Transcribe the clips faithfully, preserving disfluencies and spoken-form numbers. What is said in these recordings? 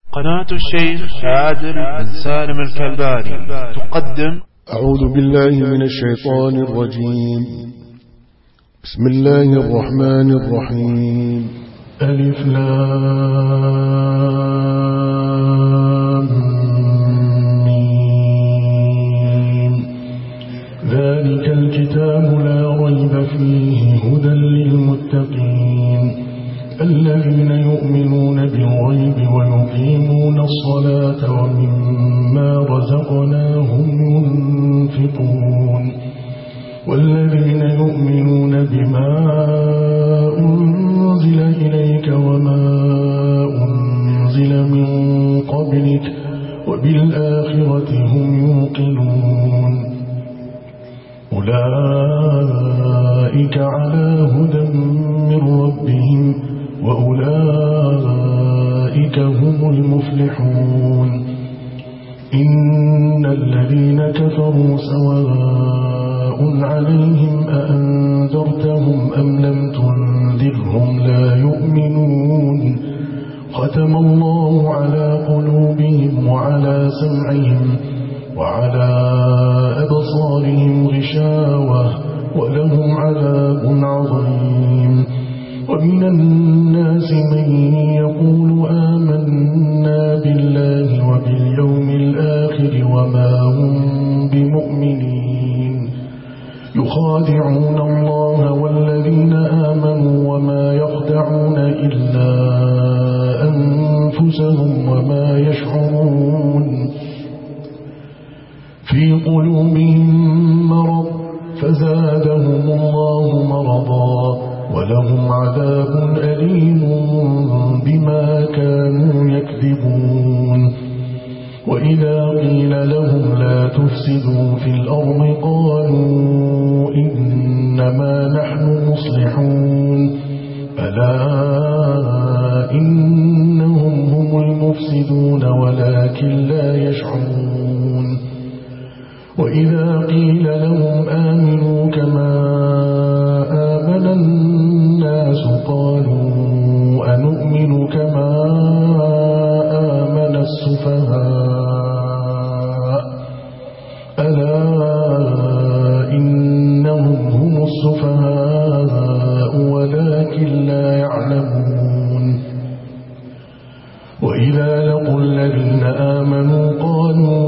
قناة الشيخ عادل بن سالم الكلباني تقدم. أعوذ بالله من الشيطان الرجيم. بسم الله الرحمن الرحيم. ألف لام ميم. ذلك الكتاب لا ريب فيه هدى للمتقين الذين يؤمنون بالغيب ويقيمون الصلاة ومما رزقناهم ينفقون والذين يؤمنون بما أنزل إليك وما أنزل من قبلك وبالآخرة هم يوقنون أولئك على هدى من ربهم وأولئك هم المفلحون. إن الذين كفروا سواء عليهم أأنذرتهم أم لم تنذرهم لا يؤمنون. ختم الله على قلوبهم وعلى سمعهم وعلى أبصارهم غشاوة ولهم عذاب عظيم. ومن الناس من يقول آمنا بالله وباليوم الآخر وما هم بمؤمنين يخادعون الله والذين آمنوا وما يخدعون إلا أنفسهم وما يشعرون. في قلوبهم مرض فزادهم الله مرضا ولهم عذاب أليم بما كانوا يكذبون. وإذا قيل لهم لا تفسدوا في الأرض قالوا إنما نحن مصلحون ألا إنهم هم المفسدون ولكن لا يشعرون. وإذا قيل لهم آمنوا كما آمن الناس قالوا أنؤمن كما آمن السفهاء ألا إنهم هم السفهاء ولكن لا يعلمون. وإذا لقوا الذين آمنوا قالوا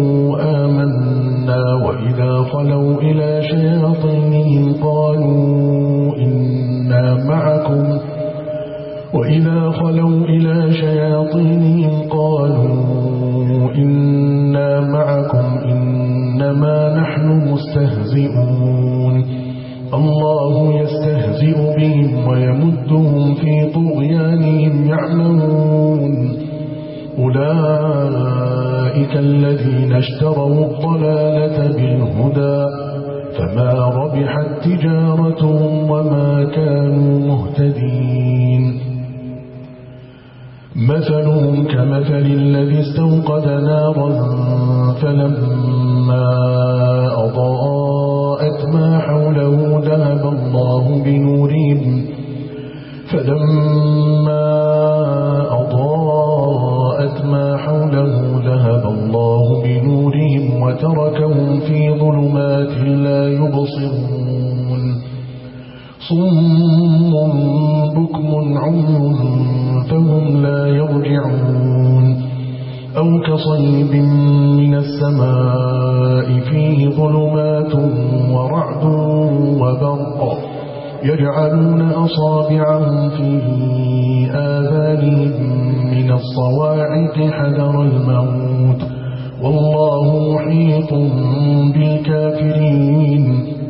آمنا وإذا خلوا إلى شياطينهم قالوا إنا معكم وإذا خلوا إلى شياطينهم قالوا إنا معكم إنما نحن مستهزئون. الله يستهزئ بهم ويمدهم في طغيانهم يعمهون. أولئك الذين اشتروا الضلالة بالهدى فما ربحت تجارتهم وما كانوا مهتدين. مثلهم كمثل الذي استوقد نارا فلما أضاءت ما حوله ذهب الله بنورهم فلما أضاءت ما حوله ذهب الله بنورهم وتركهم في ظلمات لا يبصرون. صم بكم عمي فهم لا يرجعون. أو كصيب من السماء فيه ظلمات ورعد وبرق يجعلون أصابعهم في آذانهم من الصواعق حذر الموت والله محيط بالكافرين.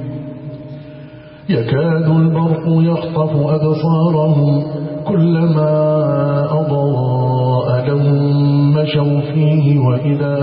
يكاد البرق يخطف أبصارهم كلما أضاء لهم مشوا فيه وإذا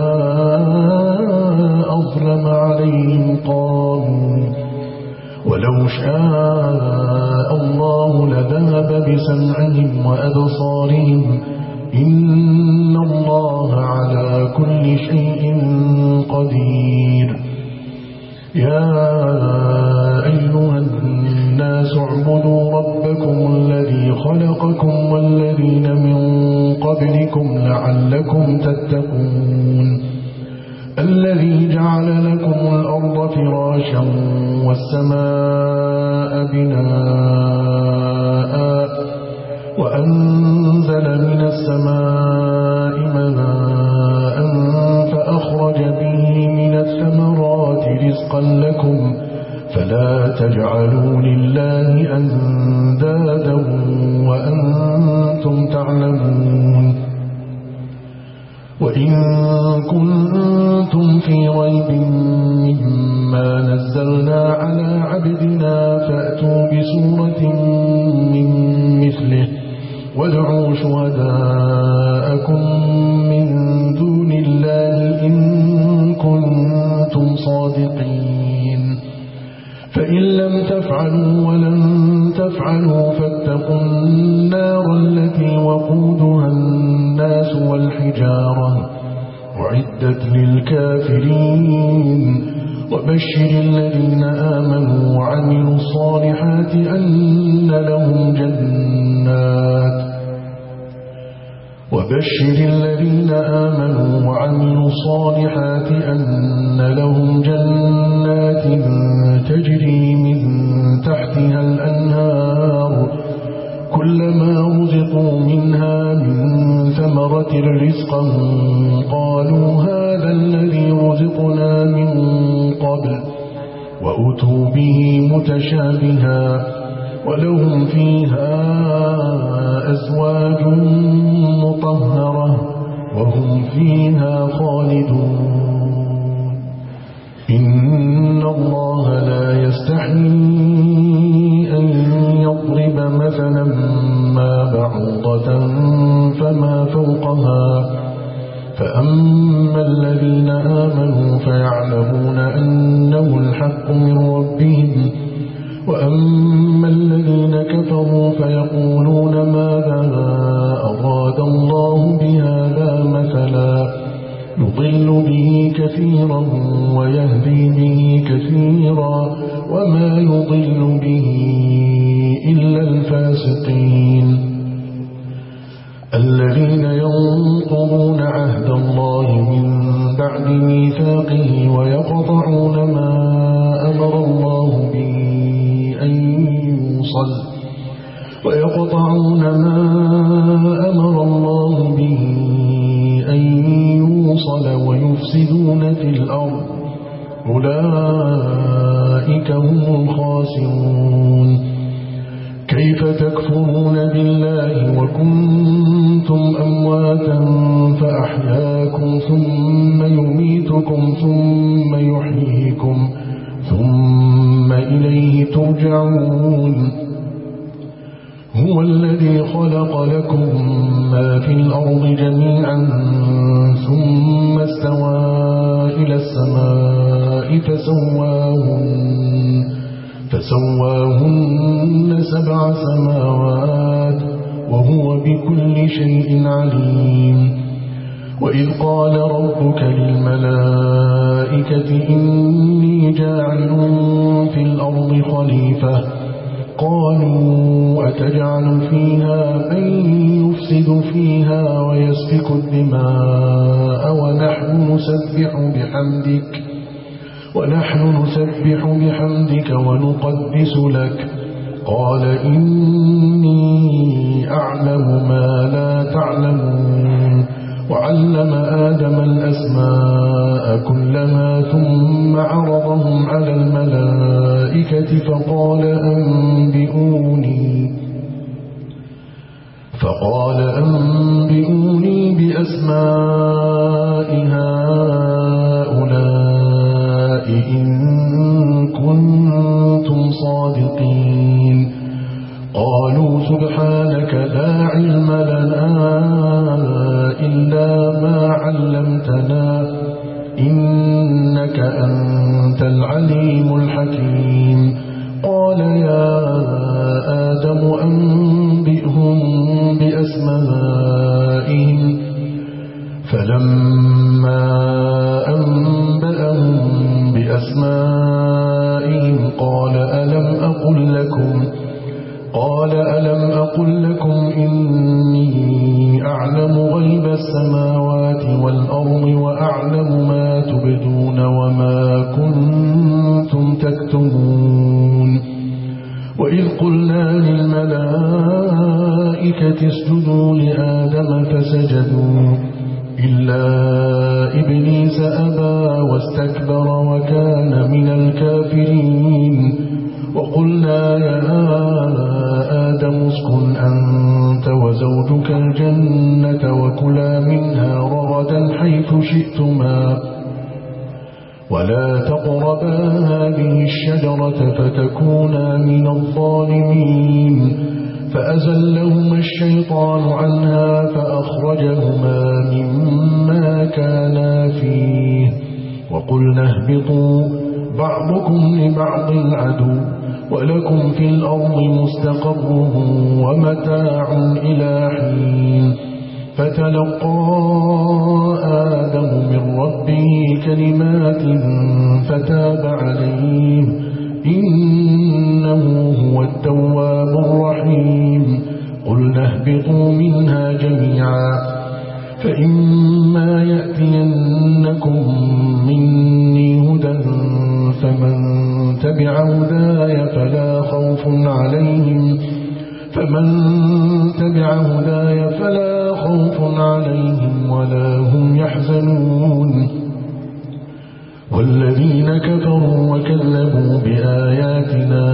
أظلم عليهم قاموا ولو شاء الله لذهب بسمعهم وأبصارهم إن الله على كل شيء قدير. يا أيها الناس اعبدوا ربكم الذي خلقكم والذين من قبلكم لعلكم تتقون الذي جعل لكم الأرض فراشا والسماء بناء وأنزل من السماء ماء فأخرج به من الثمرات رزقا لكم فلا تجعلوا لله أندادا وأنتم تعلمون وإن كنتم في ريب مما نزلنا على عبدنا فأتوا بسورة من مثله وادعوا شهداءكم من دون الله إن كنتم صادقين فإن لم تفعلوا ولن تفعلوا فاتقوا النار التي وقودها الناس والحجارة أعدت للكافرين وبشر الذين آمنوا وعملوا الصالحات أن لهم جنات وبشر الذين آمنوا وعملوا الصالحات أن لهم جنات تجري من تحتها الأنهار كلما رزقوا منها من ثمرة رزقا قالوا هذا الذي رزقنا من قبل وأتوا به متشابها ولهم فيها أزواج مطهرة وهم فيها خالدون إن الله لا يستحيي أن يضرب مثلا ما بعوضة فما فوقها فأما الذين آمنوا فيعلمون أنه الحق من ربهم وأما الذين كفروا فيقولون ماذا أراد الله بهذا مثلا يضل به كثيرا ويهدي به كثيرا وما يضل به إلا الفاسقين الذين ينقضون عهد الله من بعد ميثاقه ويقطعون ما أمر الله به أن يوصل ويقطعون ما أمر الله به أن يوصل ويفسدون في الأرض أولئك هم الخاسرون كيف تكفرون بالله وكنتم أمواتا فأحياكم ثم يميتكم ثم يحييكم ثم إليه ترجعون هو الذي خلق لكم ما في الأرض جميعا ثم استوى إلى السماء فسواهن فسواهن سبع سماوات وهو بكل شيء عليم وإذ قال ربك للملائكة إني جاعل في الأرض خليفة قالوا أتجعل فيها من يفسد فيها ويسفك الدماء ونحن نسبح بحمدك ونحن نسبح بحمدك ونقدس لك قال إني أعلم ما لا تعلمون وعلم آدم الأسماء كلها ثم عرضهم على الملائكة فقال أنبئوني فقال أنبئوني بأسماء هؤلاء إن كنتم صادقين قالوا سبحانك لا علم لنا إلا ما علمتنا إنك أنت العليم الحكيم قال يا آدم أنبئهم بأسمائهم فلما أنبأهم بأسمائهم قال ألم أقل لكم قال ألم أقل لكم إني أعلم غيب السماوات والأرض وأعلم ما تبدون وما كنتم تكتمون وإذ قلنا للملائكة اسجدوا لآدم فسجدوا إلا إبليس أبى واستكبر وكان من الكافرين وقلنا يا آدم اسكن أنت وزوجك الجنة وكلا منها رغدا حيث شئتما ولا تقربا هذه الشجرة فتكونا من الظالمين فأزلهما الشيطان عنها فأخرجهما مما كانا فيه وقلنا اهبطوا بعضكم لبعض عدو ولكم في الأرض مستقر ومتاع إلى حين فتلقى آدم من ربه كلمات فتاب عليه إنه هو التواب الرحيم قلنا اهبطوا منها جميعا فإما يأتينكم مني هدى فمن تبع هداي فلا خوف عليهم فمن تبع هداي فلا خوف عليهم ولا هم يحزنون والذين كفروا وكذبوا بآياتنا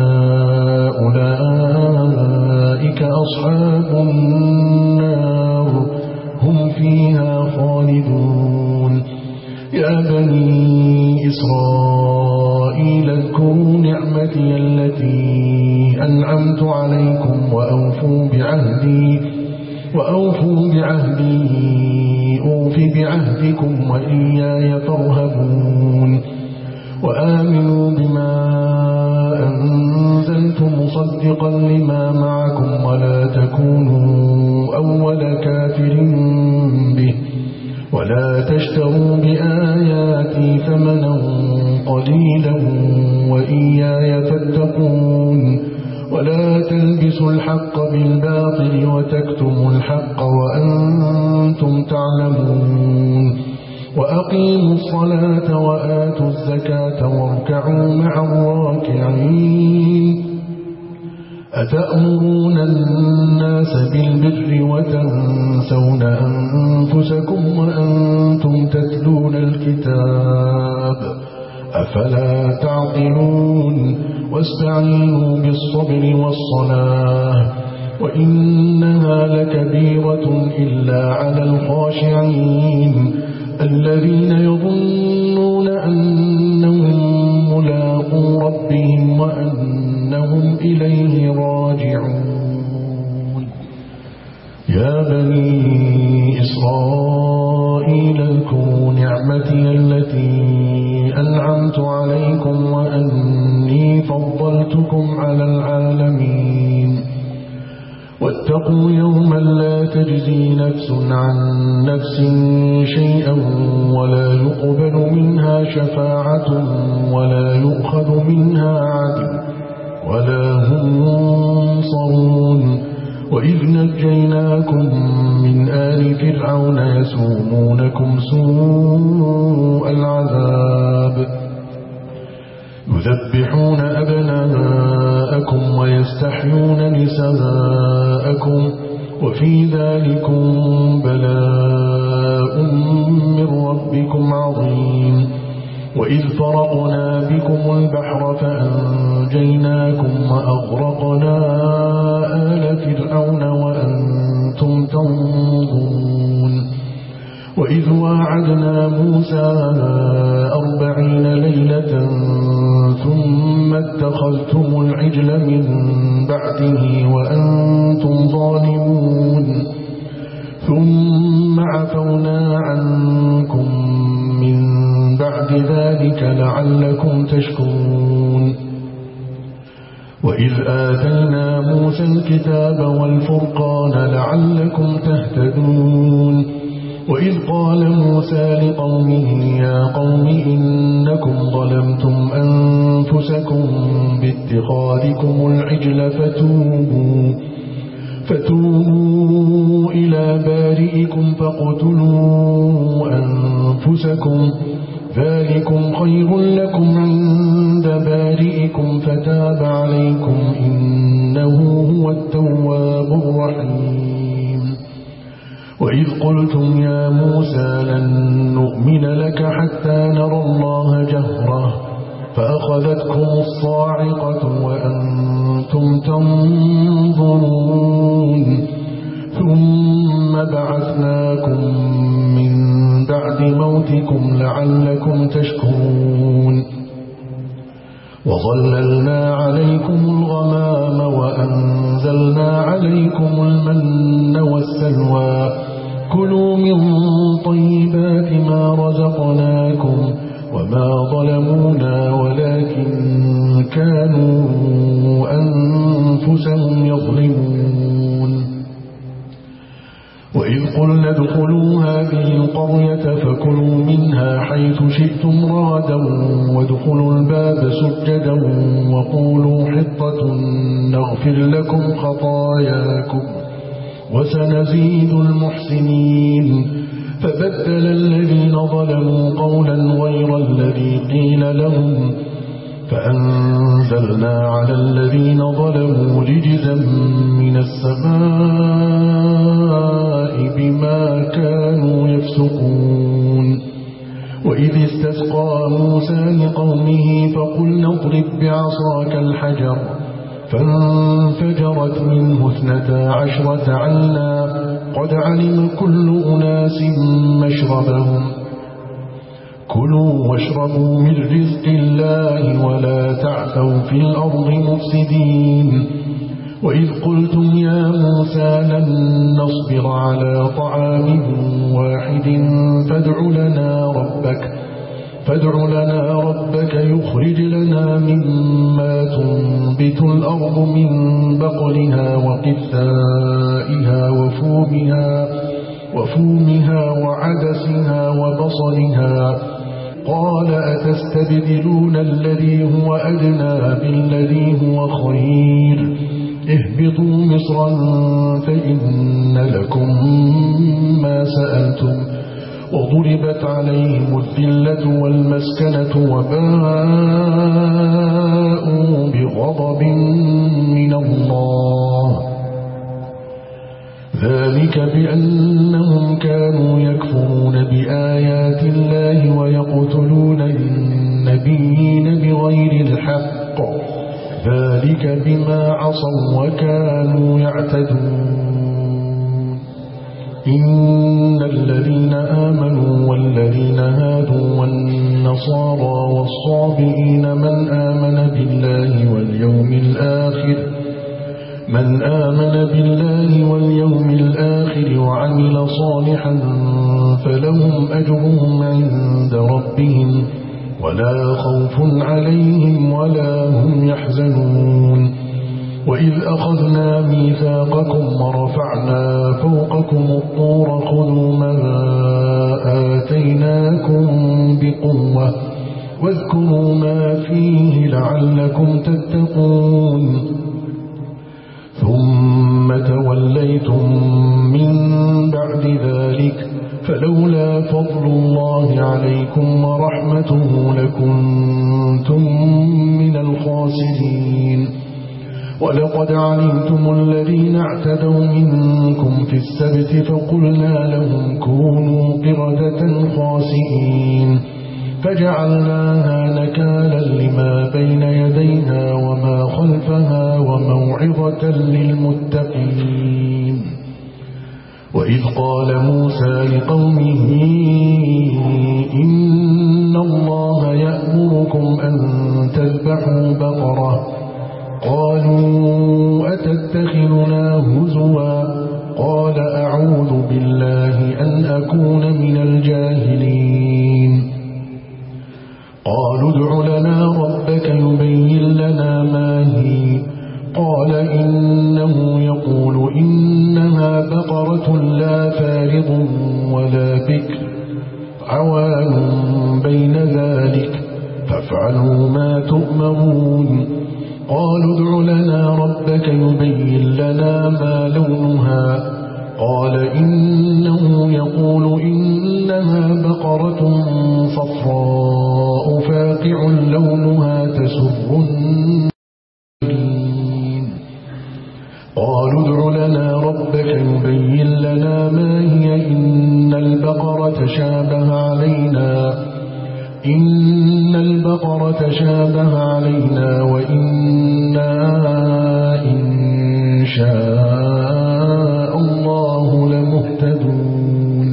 أولئك أصحاب النار هم فيها خالدون يا بني إسرائيل اذكروا نعمتي التي أنعمت عليكم وأوفوا بعهدي وأوفوا بعهدي أوف بعهدكم وإياي فارهبون وآمنوا بما أنزلت مصدقا لما معكم ولا تكونوا أول كافر به ولا تشتروا بآياتي ثمنا قليلا وإياي فاتقون ولا تلبسوا الحق بالباطل وتكتموا الحق وأنتم تعلمون وأقيموا الصلاة وآتوا الزكاة واركعوا مع الراكعين أتأمرون الناس بالبر وتنسون أنفسكم وأنتم تتلون الكتاب أفلا تعقلون واستعينوا بالصبر والصلاة وإنها لكبيرة إلا على الخاشعين الذين يظنون أنهم ملاقو ربهم وأنهم إليه راجعون يا بني إسرائيل اذكروا نعمتي التي أنعمت عليكم وأني فضلتكم على العالمين واتقوا يوما لا تجزي نفس عن نفس شيئا ولا يقبل منها شفاعة ولا يؤخذ منها عدل ولا هم ينصرون وإذ نجيناكم من آل فرعون يسومونكم سوء العذاب يذبحون أبناءكم ويستحيون نساءكم وفي ذلكم بلاء من ربكم عظيم وإذ فرقنا بكم البحر فأنجيناكم وأغرقنا آل فرعون وأنتم تنظرون وإذ واعدنا موسى أربعين ليلة ثم اتخذتم العجل من بعده وأنتم ظالمون ثم عفونا عنكم من بعد ذلك لعلكم تشكرون وإذ آتينا موسى الكتاب والفرقان لعلكم تهتدون وإذ قال موسى لقومه يا قوم إنكم ظلمتم أنفسكم باتخاذكم العجل فتوبوا فتوبوا ارجعوا إلى بارئكم فاقتلوا أنفسكم ذلكم خير لكم عند بارئكم فتاب عليكم إنه هو التواب الرحيم وإذ قلتم يا موسى لن نؤمن لك حتى نرى الله جهرة فأخذتكم الصاعقة وأنتم تنظرون ثم بعثناكم من بعد موتكم لعلكم تشكرون وظللنا عليكم الغمام وأنزلنا عليكم المن والسلوى كلوا من طيبات ما رزقناكم وما ظلمونا ولكن كانوا أنفسهم يظلمون وإذ قلنا ادخلوا هذه القرية فكلوا منها حيث شئتم رغدا وادخلوا الباب سجدا وقولوا حطة نغفر لكم خطاياكم وسنزيد المحسنين فبدل الذين ظلموا قولا غير الذي قيل لهم فأنزلنا على الذين ظلموا رجزا من السماء بما كانوا يفسقون وإذ استسقى موسى لقومه فقلنا اضرب بعصاك الحجر فانفجرت منه اثنتا عشرة عينا قد علم كل أناس مشربهم كلوا واشربوا من رزق الله ولا تعثوا في الأرض مفسدين وإذ قلتم يا موسى لن نصبر على طعام واحد فادع لنا ربك فادع لنا ربك يخرج لنا مما تنبت الأرض من بقلها وقثائها وفومها وفومها وعدسها وبصلها قال أتستبدلون الذي هو أدنى بالذي هو خير اهبطوا مصرا فإن لكم ما سألتم وضربت عليهم الذلة والمسكنة وباءوا بغضب من الله ذلك بأنهم كانوا يكفرون بآيات الله ويقتلون النبيين بغير الحق ذلك بما عصوا وكانوا يعتدون إن الذين آمنوا والذين هادوا والنصارى والصابئين من آمن بالله واليوم الآخر من آمن بالله واليوم الآخر وعمل صالحا فلهم أجرهم عند ربهم ولا خوف عليهم ولا هم يحزنون وإذ أخذنا ميثاقكم ورفعنا فوقكم الطور خذوا ما آتيناكم بقوة واذكروا ما فيه لعلكم تتقون ثم توليتم من بعد ذلك فلولا فضل الله عليكم ورحمته لكنتم من الخاسرين ولقد علمتم الذين اعتدوا منكم في السبت فقلنا لهم كونوا قردة خاسئين فجعلناها نكالا لما بين يديها وما خلفها وموعظة للمتقين وإذ قال موسى لقومه إن الله يأمركم أن تذبحوا بقرة قالوا أتتخذنا هزوا قال أعوذ بالله أن أكون من الجاهلين قالوا ادع لنا ربك يبين لنا ما هي قال إنه يقول إنها بقرة لا فارض ولا بكر عوان بين ذلك فافعلوا ما تؤمرون قالوا ادع لنا ربك يبين لنا ما لونها قال إنه يقول إنها بقرة صفراء فاقع لونها تسر الناظرين. قالوا ادع لنا ربك يبين لنا ما هي إن البقرة شابه علينا إن البقرة شابه علينا وإنا إن شاء الله لمهتدون.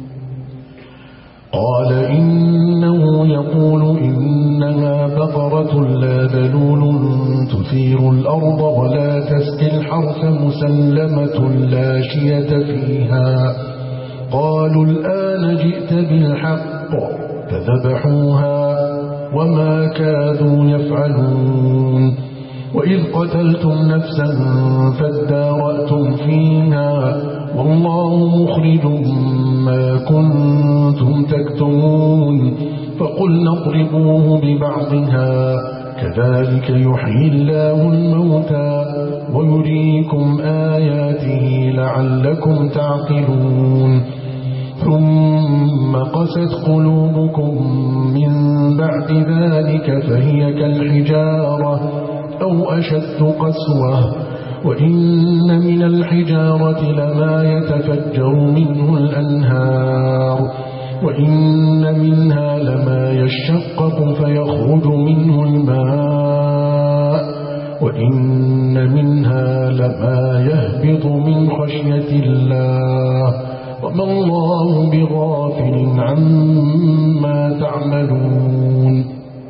قال إنه يقول إنها بقرة لا ذلول تثير الأرض ولا تسقي الحرث مسلمة لا شية فيها. قالوا الآن جئت بالحق فذبحوها وما كادوا يفعلون. وإذ قتلتم نفسا فادارأتم فيها والله مخرج ما كنتم تكتمون. فقلنا اضربوه ببعضها كذلك يحيي الله الموتى ويريكم آياته لعلكم تعقلون. ثم قست قلوبكم من بعد ذلك فهي كالحجارة أو أشد قسوة. وإن من الحجارة لما يتفجر منه الأنهار وإن منها لما يشقق فيخرج منه الماء وإن منها لما يهبط من خشية الله وما الله بغافل عما تعملون.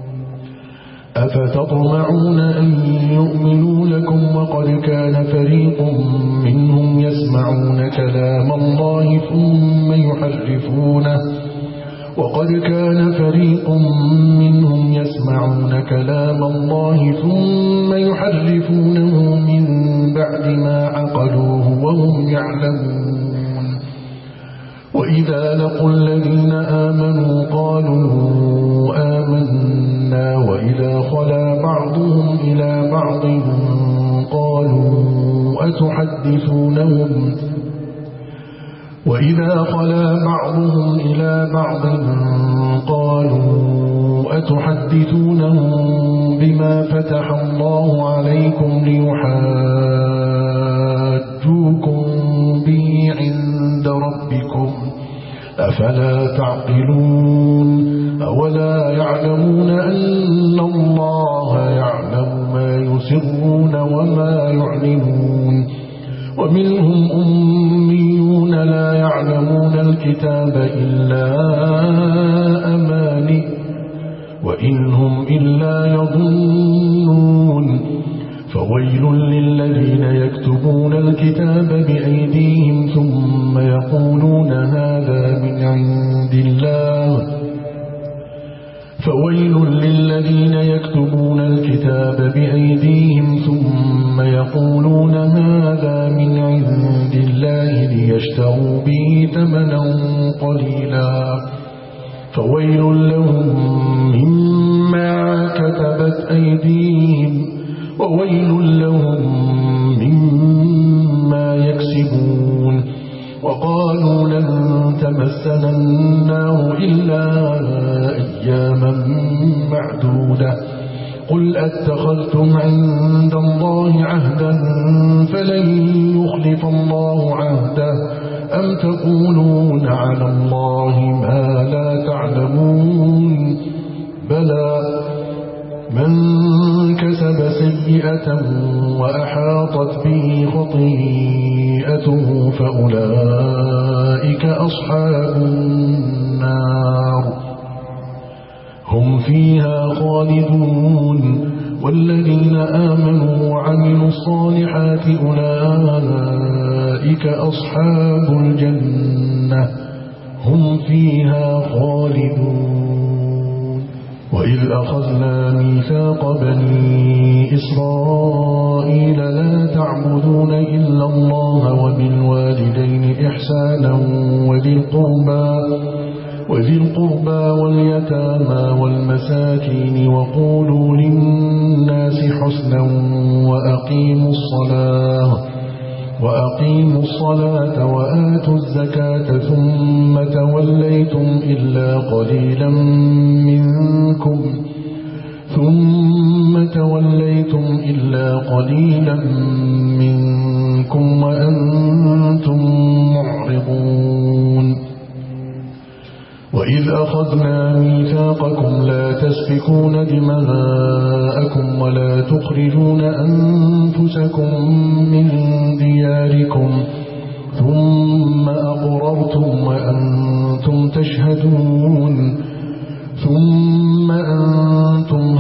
أفتطمعون أن يؤمنوا لكم وقد كان فريق منهم يسمعون كلام الله ثم يحرفونه وقد كان فريق منهم يسمعون كلام الله ثم يحرفونه من بعد ما عقلوه وهم يعلمون. وإذا لقوا الذين آمنوا قالوا آمنا وإذا خلا بعضهم إلى بعض قالوا أتحدثونهم وإذا خلا بعضهم إلى بعض قالوا أتحدثونهم بما فتح الله عليكم ليحاجوكم به عند ربكم أفلا تعقلون. أولا يعلمون أن الله يعلم ما يسرون وما يعلنون. ومنهم أميون لا يعلمون الكتاب إلا أماني وإن هم إلا يظنون. فويل للذين يكتبون الكتاب بأيديهم ثم يقولون هذا من عند الله فويل للذين يكتبون الكتاب بأيديهم ثم يقولون هذا من عند الله ليشتروا به ثمنا قليلا فويل لهم مما كتبت أيديهم وويل لهم مما يكسبون. وقالوا لن تمسنا النار إلا أياما معدودة قل أتخذتم عند الله عهدا فلن يخلف الله عهده أم تقولون على الله ما لا تعلمون. بلى من كسب سيئة وأحاطت به خطيئته فأولئك أصحاب النار هم فيها خالدون. والذين آمنوا وعملوا الصالحات أولئك أصحاب الجنة هم فيها خالدون. وإذ أخذنا ميثاق بني إسرائيل لا تعبدون إلا الله وبالوالدين إحسانا وذي القربى وذي القربى واليتامى والمساكين وقولوا للناس حسنا وأقيموا الصلاة وأقيموا الصلاة وآتوا الزكاة ثم توليتم إلا قليلا منكم ثم توليتم إلا قليلا منكم وأنتم معرضون وإذ أخذنا ميثاقكم لا تسفكون دماءكم ولا تخرجون أنفسكم من دياركم ثم أقررتم وأنتم تشهدون ثم أنتم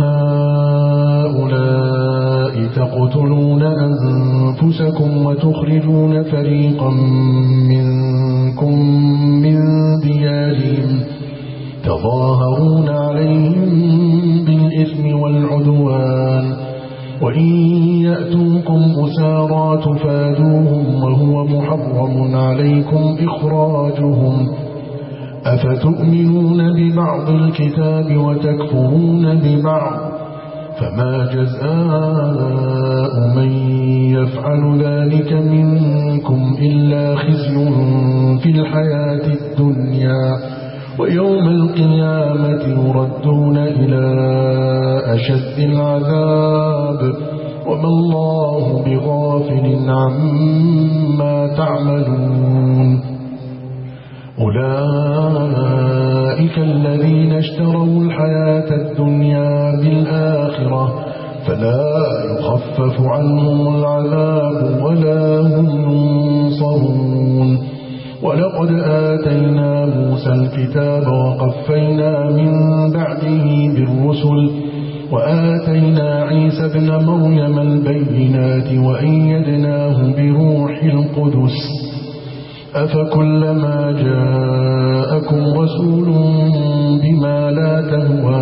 هؤلاء تقتلون أنفسكم وتخرجون فريقا منكم من ديارهم تظاهرون عليهم بالإثم والعدوان وإن يأتوكم أسارى تفادوهم وهو محرم عليكم إخراجهم أفتؤمنون ببعض الكتاب وتكفرون ببعض فما جزاء من يفعل ذلك منكم إلا خزي في الحياة الدنيا ويوم القيامة يردون إلى أشد العذاب وما الله بغافل عما تعملون أولئك الذين اشتروا الحياة الدنيا بالآخرة فلا يخفف عنهم العذاب ولا هم ينصرون ولقد آتينا موسى الكتاب وقفينا من بعده بالرسل وآتينا عيسى ابن مريم البينات وأيدناه بروح القدس أفكلما جاءكم رسول بما لا تهوى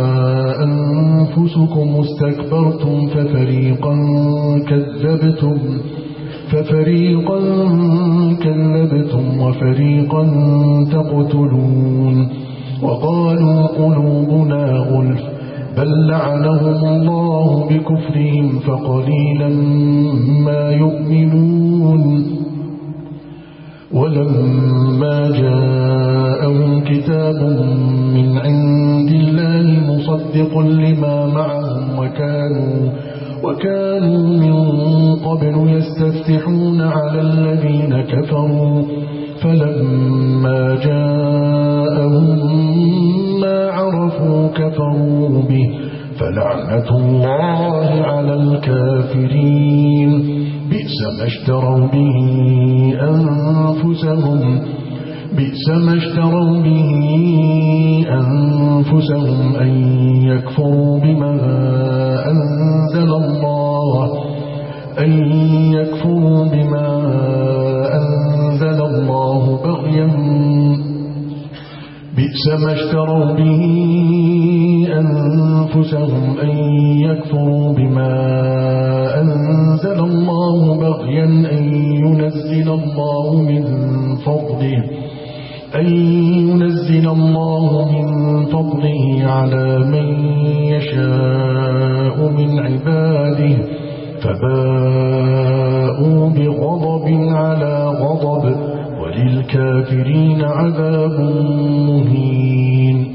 أنفسكم استكبرتم ففريقا كذبتم ففريقا كذبتم وفريقا تقتلون وقالوا قلوبنا غلف بل لعنهم الله بكفرهم فقليلا ما يؤمنون ولما جاءهم كتاب من عند الله مصدق لما معهم وكانوا وكانوا من قبل يستفتحون على الذين كفروا فلما جاءهم ما عرفوا كفروا به فلعنة الله على الكافرين بئس ما اشتروا به أنفسهم بئس ما اشتروا به أنفسهم أن يكفروا بما أنزل الله أن يكفروا بما أنزل الله بغيا بئس ما اشتروا به أنفسهم أن يكفروا بما أنزل الله بغيا أن ينزل الله من فضله أن ينزل الله من فضله على من يشاء من عباده فباءوا بغضب على غضب وللكافرين عذاب مهين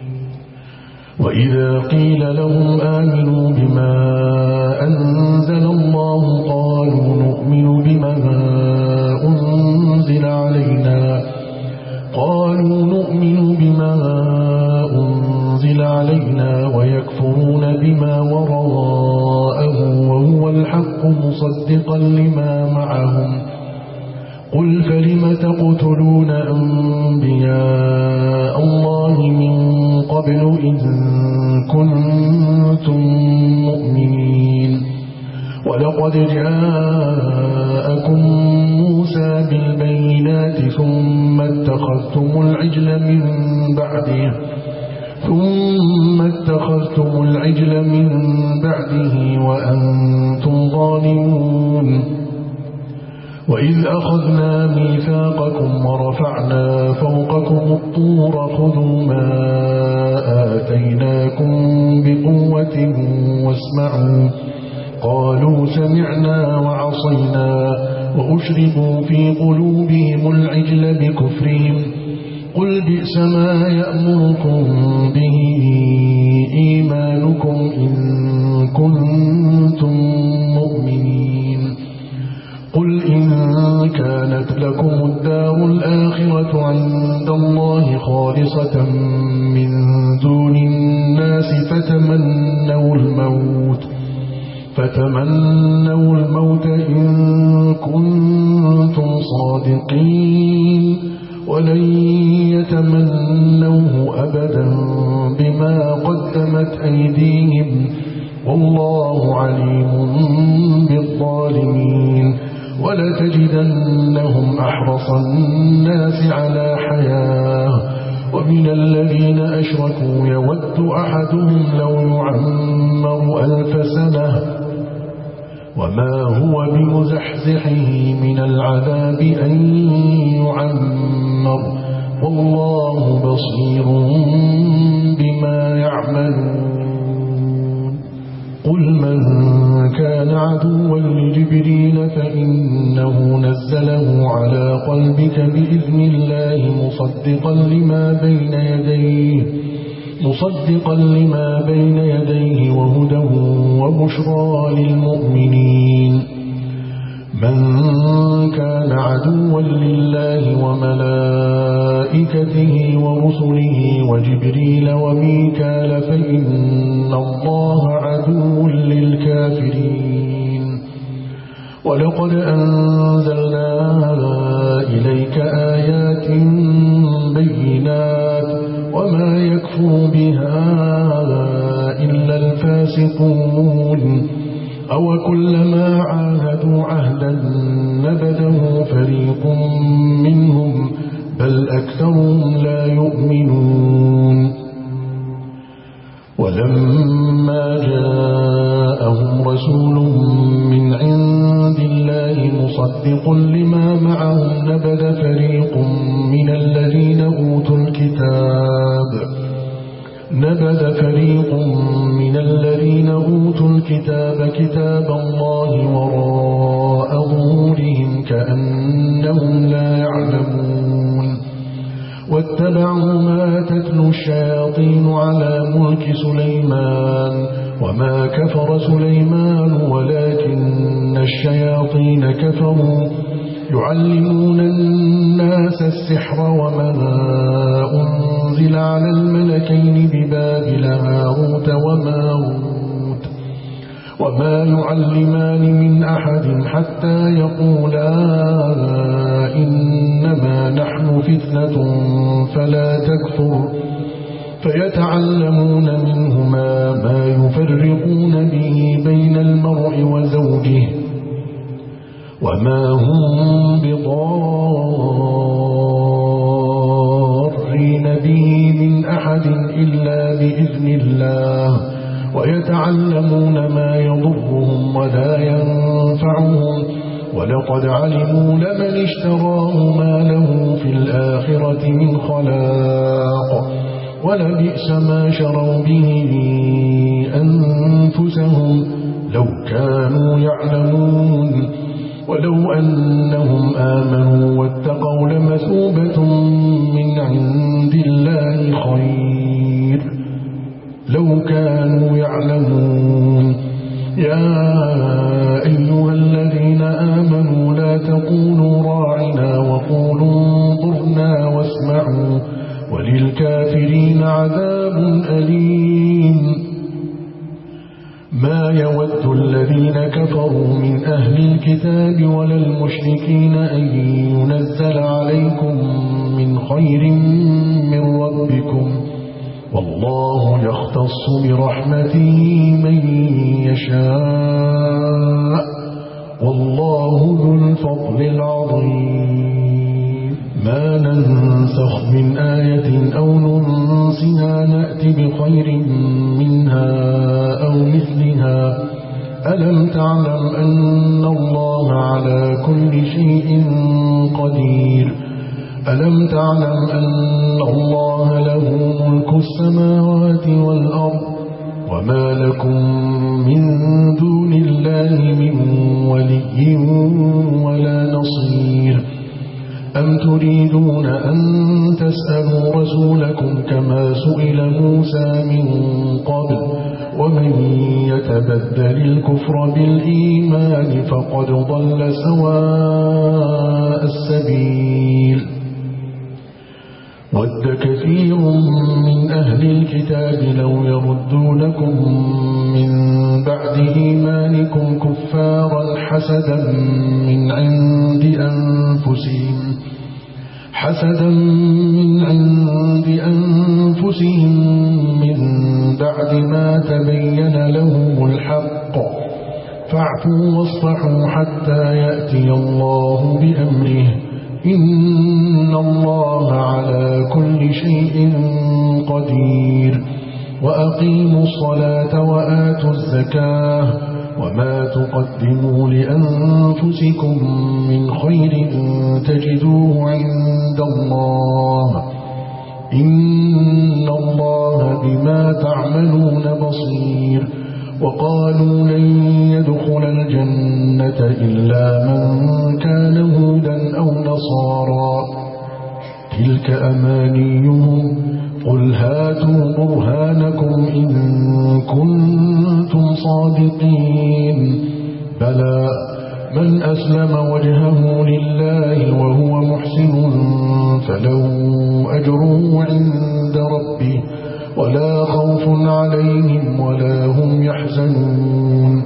وإذا قيل لهم آمنوا بما أنزل الله قالوا نؤمن بما أنزل علينا قالوا نؤمن بما أنزل علينا ويكفرون بما وراءه وهو الحق مصدقا لما معهم قل فلم تقتلون أنبياء الله من قبل إن كنتم مؤمنين ولقد جاءكم موسى بالبينات ثم اتخذتم العجل من بعده ثم اتخذتم العجل من بعده وأنتم ظالمون وإذ أخذنا ميثاقكم ورفعنا فوقكم الطور خذوا ما آتيناكم بقوة واسمعوا قالوا سمعنا وعصينا وأشربوا في قلوبهم العجل بكفرهم قل بئس ما يأمركم به إيمانكم إن كنتم مؤمنين قل إن كانت لكم الدار الآخرة عند الله خالصة من دون الناس فتمنوا الموت فتمنوا الموت إن كنتم صادقين ولن يتمنوه أبدا بما قدمت أيديهم والله عليم بالظالمين ولتجدنهم أحرص الناس على حياة ومن الذين أشركوا يود أحدهم لو يعمر ألف سنة وما هو بمزحزحه من العذاب أن يعمر والله بصير بما يعملون قل من كان عدوا لجبريل فإنه نزله على قلبك بإذن الله مصدقا لما بين يديه مصدقا لما بين يديه وهدى وبشرى للمؤمنين من كان عدوا لله وملائكته ورسله وجبريل وميكال فإن الله عدو للكافرين ولقد أنزلنا إليك آيات بينات وما يكفر بها إلا الفاسقون أو كلما عاهدوا عهدا نبذه فريق منهم بل أكثرهم لا يؤمنون ولما جاءهم رسول من عند الله مصدق لما معهم نبذ فريق من الذين أوتوا الكتاب نبذ فريق من الذين أوتوا الكتاب كتاب الله وراء ظهورهم كأنهم لا يعلمون واتبعوا ما تتلو الشياطين على ملك سليمان وما كفر سليمان ولكن الشياطين كفروا يعلمون الناس السحر وما أنزل على الملكين ببابل هاروت وماروت وما يعلمان من أحد حتى يقولا إنما نحن فتنة فلا تكفر فيتعلمون منهما ما يفرقون به بين المرء وزوجه وما هم بضارين به من أحد إلا بإذن الله ويتعلمون ما يضرهم ولا ينفعهم ولقد علموا لمن اشتراه ما له في الآخرة من خلاق ولبئس ما شروا به أنفسهم لو كانوا يعلمون ولو أنهم آمنوا واتقوا لمثوبة من عند الله خير لو كانوا يعلمون يا أيها الذين آمنوا لا تقولوا راعنا وقولوا انظرنا واسمعوا وللكافرين عذاب أليم ما يود الذين كفروا من أهل الكتاب ولا المشركين أن ينزل عليكم من خير من ربكم والله يختص برحمته من يشاء والله ذو الفضل العظيم ما ننسخ من آية أو ننسها نأتي بخير منها أو مثلها ألم تعلم أن الله على كل شيء قدير ألم تعلم أن الله له ملك السماوات والأرض وما لكم من دون الله من ولي ولا أم تريدون أن تسألوا رسولكم كما سئل موسى من قبل ومن يتبدل الكفر بالإيمان فقد ضل سواء السبيل ود كثير من أهل الكتاب لو يردونكم من بعد إيمانكم كفارا حسدا من عند أنفسهم حسدا من عند أنفسهم من بعد ما تبين لهم الحق فاعفوا واصفحوا حتى يأتي الله بأمره إن الله على كل شيء قدير وأقيموا الصلاة وآتوا الزكاة وما تقدموا لأنفسكم من خير تجدوه عند الله إن الله بما تعملون بصير وقالوا لن يدخل الجنة إلا من كان هودا أو نصارى تلك أمانيهم قل هاتوا برهانكم إن كنتم صادقين بلى من أسلم وجهه لله وهو محسن فله أجره عند ربه ولا خوف عليهم ولا هم يحزنون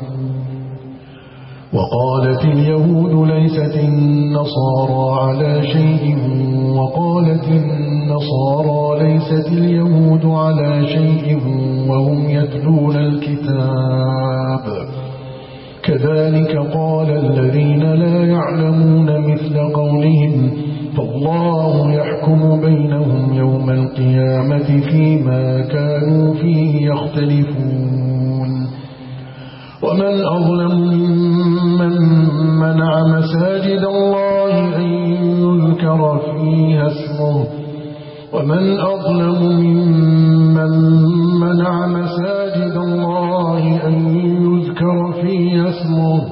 وقالت اليهود ليست النصارى على شيء وقالت النصارى ليست اليهود على شيء وهم يتلون الكتاب كذلك قال الذين لا يعلمون مثل قولهم فالله يحكم بينهم يوم القيامة فيما كانوا فيه يختلفون ومن أظلم ممن منع مساجد الله أن يذكر فيها اسمه ومن أظلم ممن منع مساجد الله أن يذكر فيها اسمه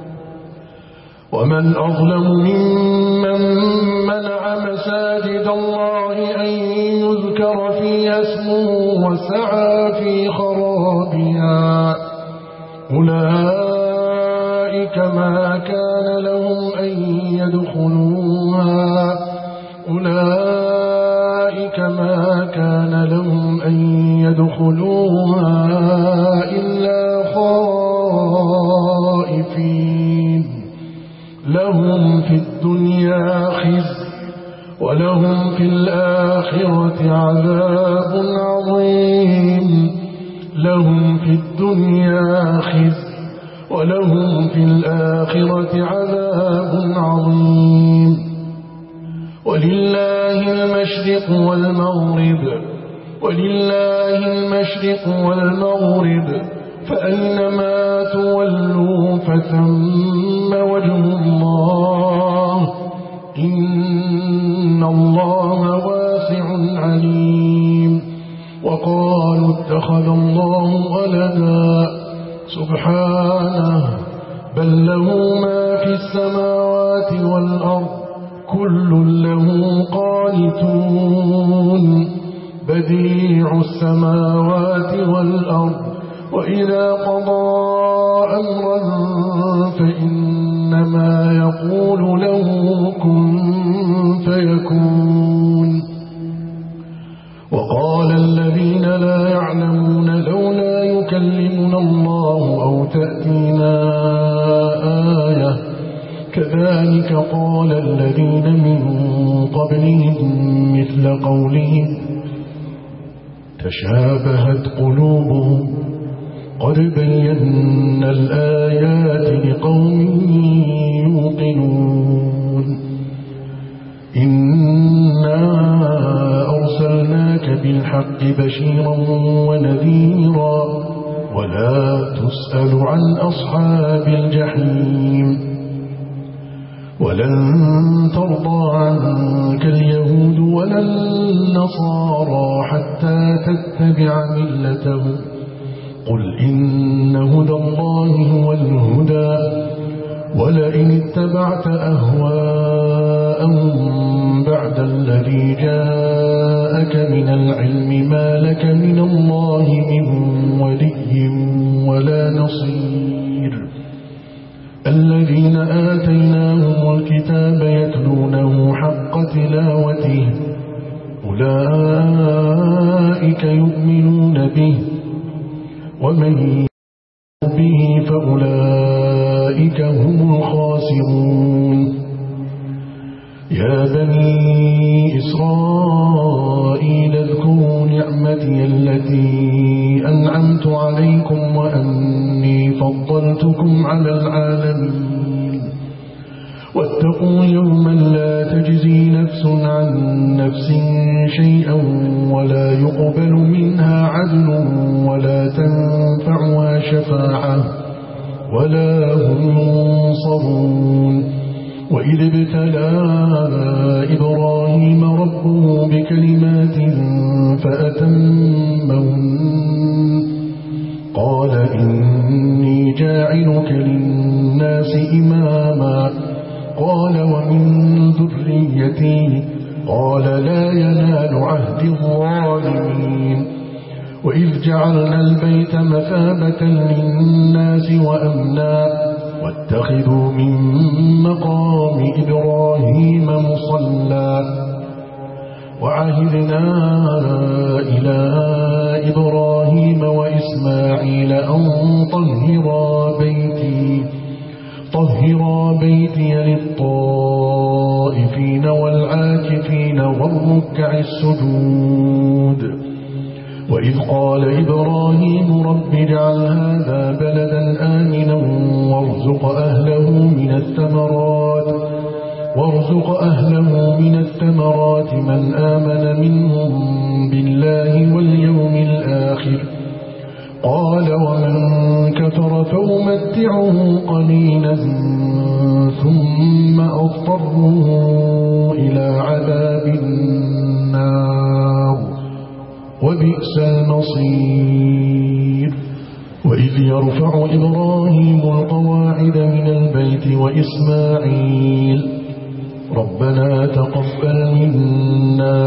ومن أظلم ممن منع مساجد الله أن يذكر فيها اسمه وسعى في خرابها أولئك ما كان لهم أن يدخلوها أولئك ما كان لهم أن يدخلوها إلا خائفين لهم في الدنيا خزي ولهم في الآخرة عذاب عظيم لهم في الدنيا خزي ولهم في الآخرة عذاب عظيم ولله المشرق والمغرب ولله المشرق والمغرب فأينما تولوا فثم وجه الله إن الله واسع عليم وقالوا اتخذ الله ولدا سبحانه بل له ما في السماوات والأرض كل له قانتون بديع السماوات والأرض وإذا قضى أمرا فإنما يقول له كن فيكون وقال الذين لا يعلمون لولا يكلمنا الله أو تأتينا آية كذلك قال الذين من قبلهم مثل قولهم تشابهت قلوبهم قد بينا الآيات لقوم يوقنون إنا أرسلناك بالحق بشيرا ونذيرا ولا تسأل عن أصحاب الجحيم ولن ترضى عنك اليهود ولا النصارى حتى تتبع ملتهم قل إن هدى الله هو الهدى ولئن اتبعت أهواءهم بعد الذي جاءك من العلم ما لك من الله من ولي ولا نصير الذين آتيناهم الكتاب يتلونه حق تلاوته أولئك يؤمنون به ومن يؤمن به فأولئك هم الخاسرون يا بني إسرائيل اذكروا نعمتي التي أنعمت عليكم وأني فضلتكم على العالمين واتقوا يوما لا تجزي نفس عن نفس شيئا ولا يقبل منها عدل ولا تنفعها شفاعة ولا هم ينصرون وإذ ابتلى إبراهيم ربه بكلمات فأتمهن قال إني جاعلك للناس إماما قال ومن ذريتي قال لا ينال عهد الظالمين وإذ جعلنا البيت مثابة للناس وأمنا واتخذوا من مقام إبراهيم مصلى وعهدنا إلى إبراهيم وإسماعيل أن طهرا بيتي طهرا بيتي للطائفين والعاكفين والركع السجود وإذ قال إبراهيم رب اجعل هذا بلدا آمنا وارزق أهله من الثمرات وارزق أهله من الثمرات من آمن منهم بالله واليوم الآخر قال ومن كفر فأمتعه قليلا ثم أضطره إلى عذاب النار وبئس المصير وإذ يرفع إبراهيم القواعد من البيت وإسماعيل ربنا تقبل منا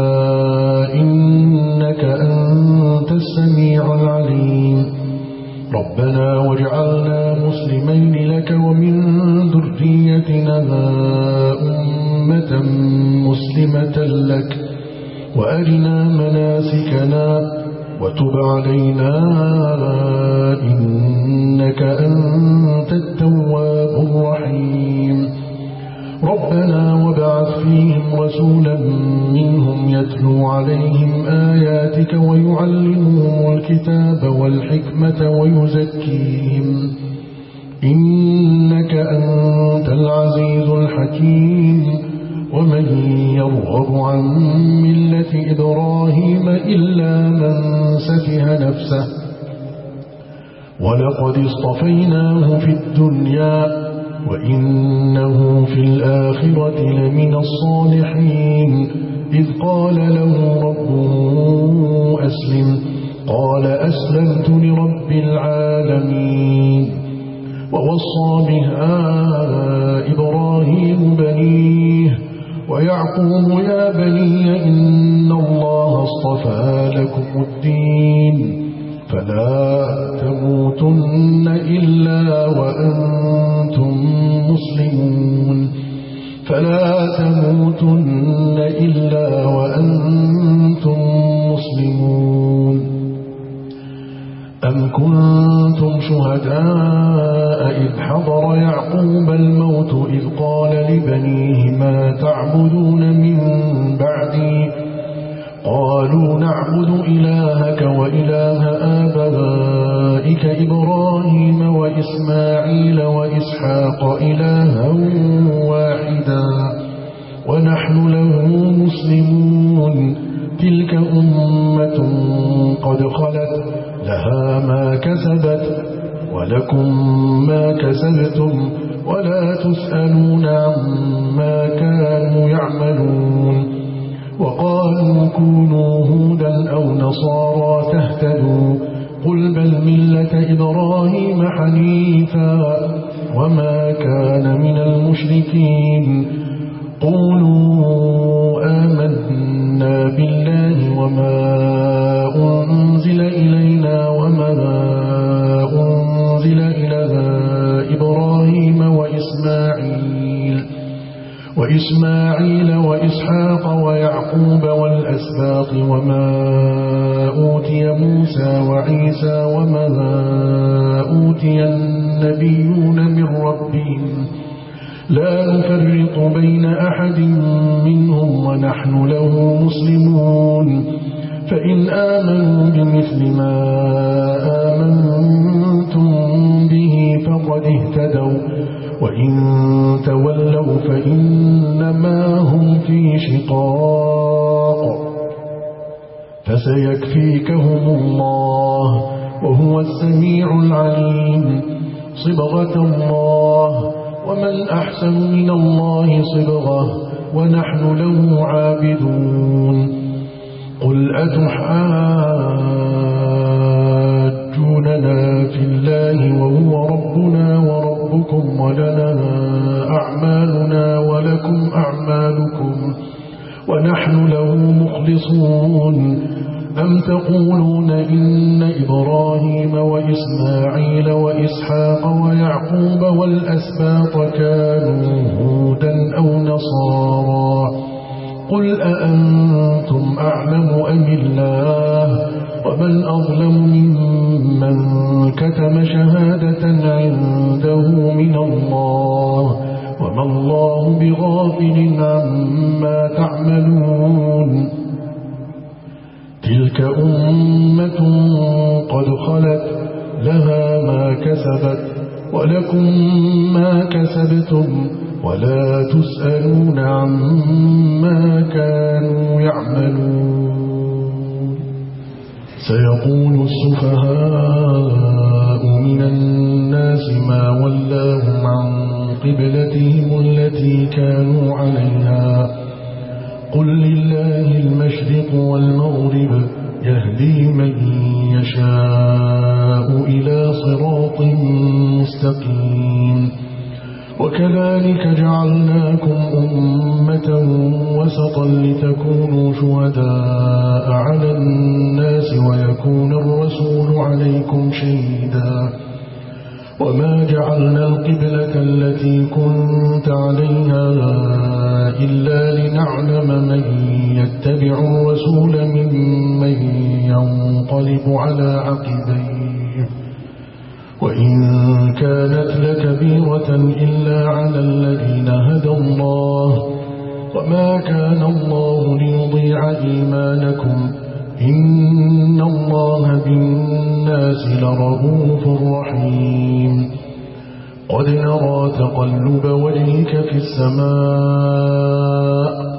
إنك أنت السميع العليم ربنا واجعلنا مسلمين لك ومن ذريتنا أمة مسلمة لك وأرنا مناسكنا وتب علينا إنك أنت التواب الرحيم ربنا وابعث فيهم رسولا منهم يتلو عليهم آياتك ويعلمهم الكتاب والحكمة ويزكيهم إنك أنت العزيز الحكيم ومن يرغب عن ملة إبراهيم إلا من سفه نفسه ولقد اصطفيناه في الدنيا وإنه في الآخرة لمن الصالحين إذ قال له ربه أسلم قال أسلمت لرب العالمين ووصى بها إبراهيم بنيه ويعقوب يا بني إن الله اصطفى لكم الدين فلا تموتن إلا وأنتم مسلمون فلا تموتن إلا وأنتم مسلمون أم كنتم شهداء إذ حضر يعقوب الموت إذ قال لبنيه ما تعبدون من بعدي قالوا نعبد إلهك وإله آبائك إبراهيم وإسماعيل وإسحاق إلها واحدا ونحن له مسلمون تلك أمة قد خلت لها ما كسبت ولكم ما كسبتم ولا تسألون عما كانوا يعملون وقالوا كونوا هودا أو نصارى تهتدوا قل بل ملة إبراهيم حنيفا وما كان من المشركين قولوا أنزل إلينا وما أنزل إلى إبراهيم وإسماعيل وإسماعيل وإسحاق ويعقوب والأسباط وما أوتي موسى وعيسى وما أوتي النبيون من ربهم لا نفرق بين أحد منهم ونحن له مسلمون فإن آمنوا بمثل ما آمنتم به فقد اهتدوا وإن تولوا فإنما هم في شقاق فسيكفيكهم الله وهو السميع العليم صبغة الله ومن أحسن من الله صبغة ونحن له عابدون قل أتحاجوننا في الله وهو ربنا وربكم ولنا أعمالنا ولكم أعمالكم ونحن له مخلصون أم تقولون إن إبراهيم وإسماعيل وإسحاق ويعقوب والأسباط كانوا هودا أو نصارى قل أأنتم أعلم أم الله ومن أظلم ممن كتم شهادة عنده من الله وما الله بغافل عما تعملون تلك أمة قد خلت لها ما كسبت ولكم ما كسبتم ولا تسألون عما كانوا يعملون سيقول السفهاء من الناس ما ولاهم عن قبلتهم التي كانوا عليها قل لله المشرق والمغرب يهدي من يشاء إلى صراط مستقيم وكذلك جعلناكم أمة وسطا لتكونوا شهداء على الناس ويكون الرسول عليكم شهيدا وما جعلنا القبلة التي كنت عليها إلا لنعلم من يتبع الرسول ممن ينقلب على عقبيه وإن كانت لكبيرة إلا على الذين هدى الله وما كان الله ليضيع إيمانكم إن الله بالناس لرؤوف رحيم قد نرى تقلب وجهك في السماء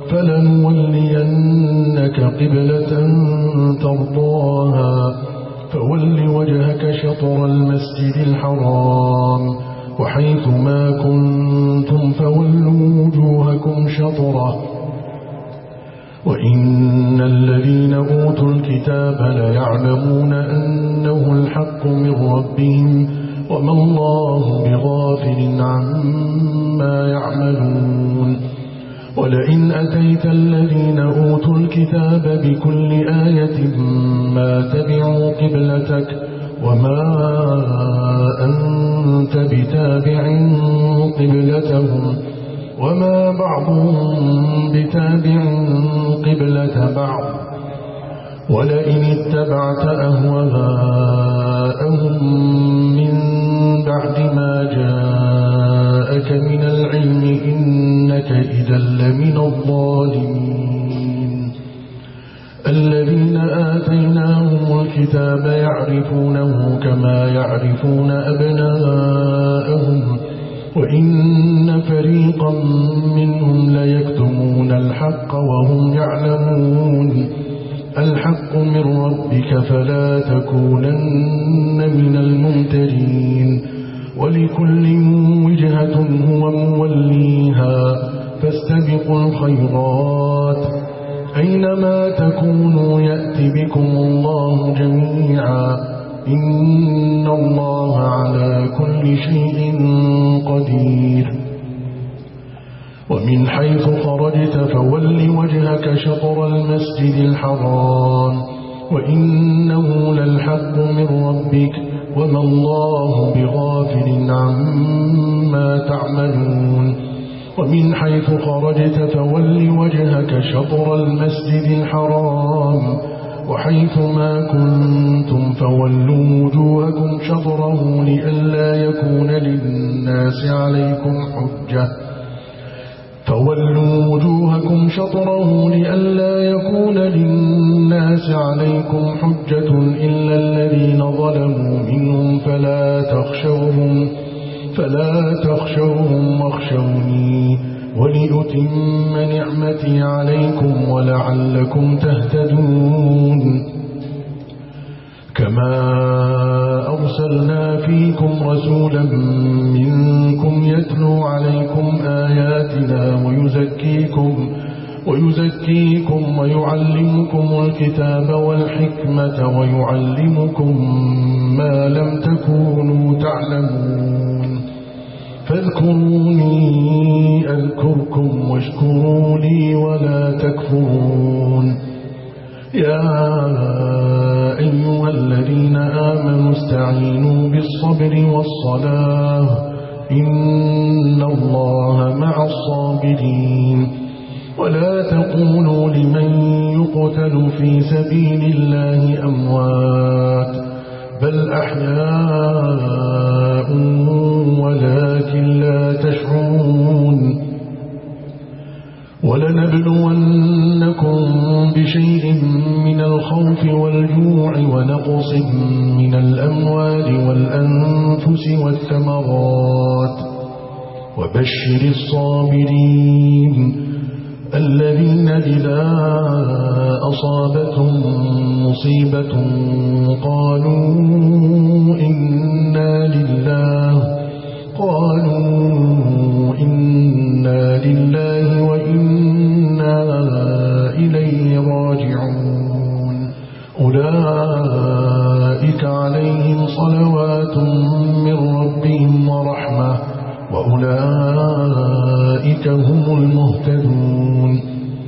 فلنولينك قبلة ترضاها فول وجهك شطر المسجد الحرام وحيث ما كنتم فولوا وجوهكم شطره وإن الذين أوتوا الكتاب ليعلمون أنه الحق من ربهم وما الله بغافل عما يعملون ولئن أتيت الذين أوتوا الكتاب بكل آية ما تبعوا قبلتك وما أنت بتابع قبلتهم وما بعضهم بتابع قبلة بعض ولئن اتبعت أهواءهم من بعد ما جاءك من العلم إنك إذا لمن الظالمين الذين آتيناهم الكتاب يعرفونه كما يعرفون أبناءهم وإن فريقا منهم ليكتمون الحق وهم يعلمون الحق من ربك فلا تكونن من الممترين ولكل وجهة هو موليها فاستبقوا الخيرات أينما تكونوا يأتي بكم الله جميعا إن الله على كل شيء قدير ومن حيث خرجت فول وجهك شطر المسجد الحرام وحيث خرجت فول وجهك شطر المسجد الحرام وحيث ما كنتم فولوا وجوهكم شطره لئلا يكون للناس عليكم حجة فولوا وجوهكم شطره لئلا يكون للناس عليكم حجة إلا الذين ظلموا منهم فلا تخشوهم فلا تخشوهم واخشوني ولأتم نعمتي عليكم ولعلكم تهتدون كما أرسلنا فيكم رسولا منكم يتلو عليكم آياتنا ويزكيكم ويزكيكم ويعلمكم الكتاب والحكمة ويعلمكم ما لم تكونوا تعلمون فاذكروني أذكركم واشكروا لي ولا تكفرون يا أيها الذين آمنوا استعينوا بالصبر والصلاة إن الله مع الصابرين ولا تقولوا لمن يقتل في سبيل الله أموات بل أحياء ولكن لا تشعرون ولنبلونكم بشيء من الخوف والجوع ونقص من الأموال والأنفس والثمرات وبشر الصابرين الذين إذا أصابتهم مصيبة قالوا إنا لله قالوا إنا لله وإنا إليه راجعون أولئك عليهم صلوات من ربهم ورحمة وأولئك هم المهتدون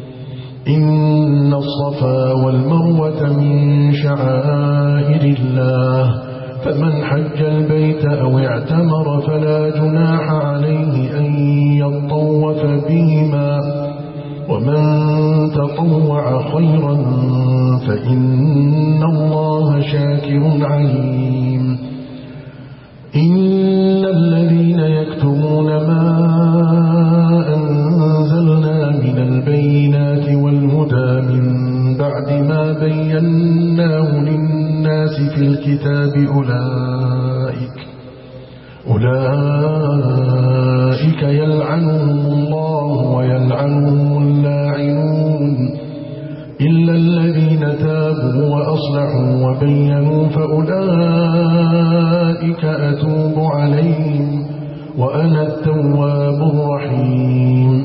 إن الصفا والمروة من شعائر الله فمن حج البيت أو اعتمر فلا جناح عليه أن يطوف بهما ومن تطوع خيرا فإن الله شاكر عليم إن الذين يكتمون ما أنزلنا من البينات والهدى من بعد ما بيناه للناس في الكتاب أولئك أولئك يلعنهم الله ويلعنهم اللاعنون إلا الذين تابوا وأصلحوا وبينوا فأولئك أتوب عليهم وأنا التواب الرحيم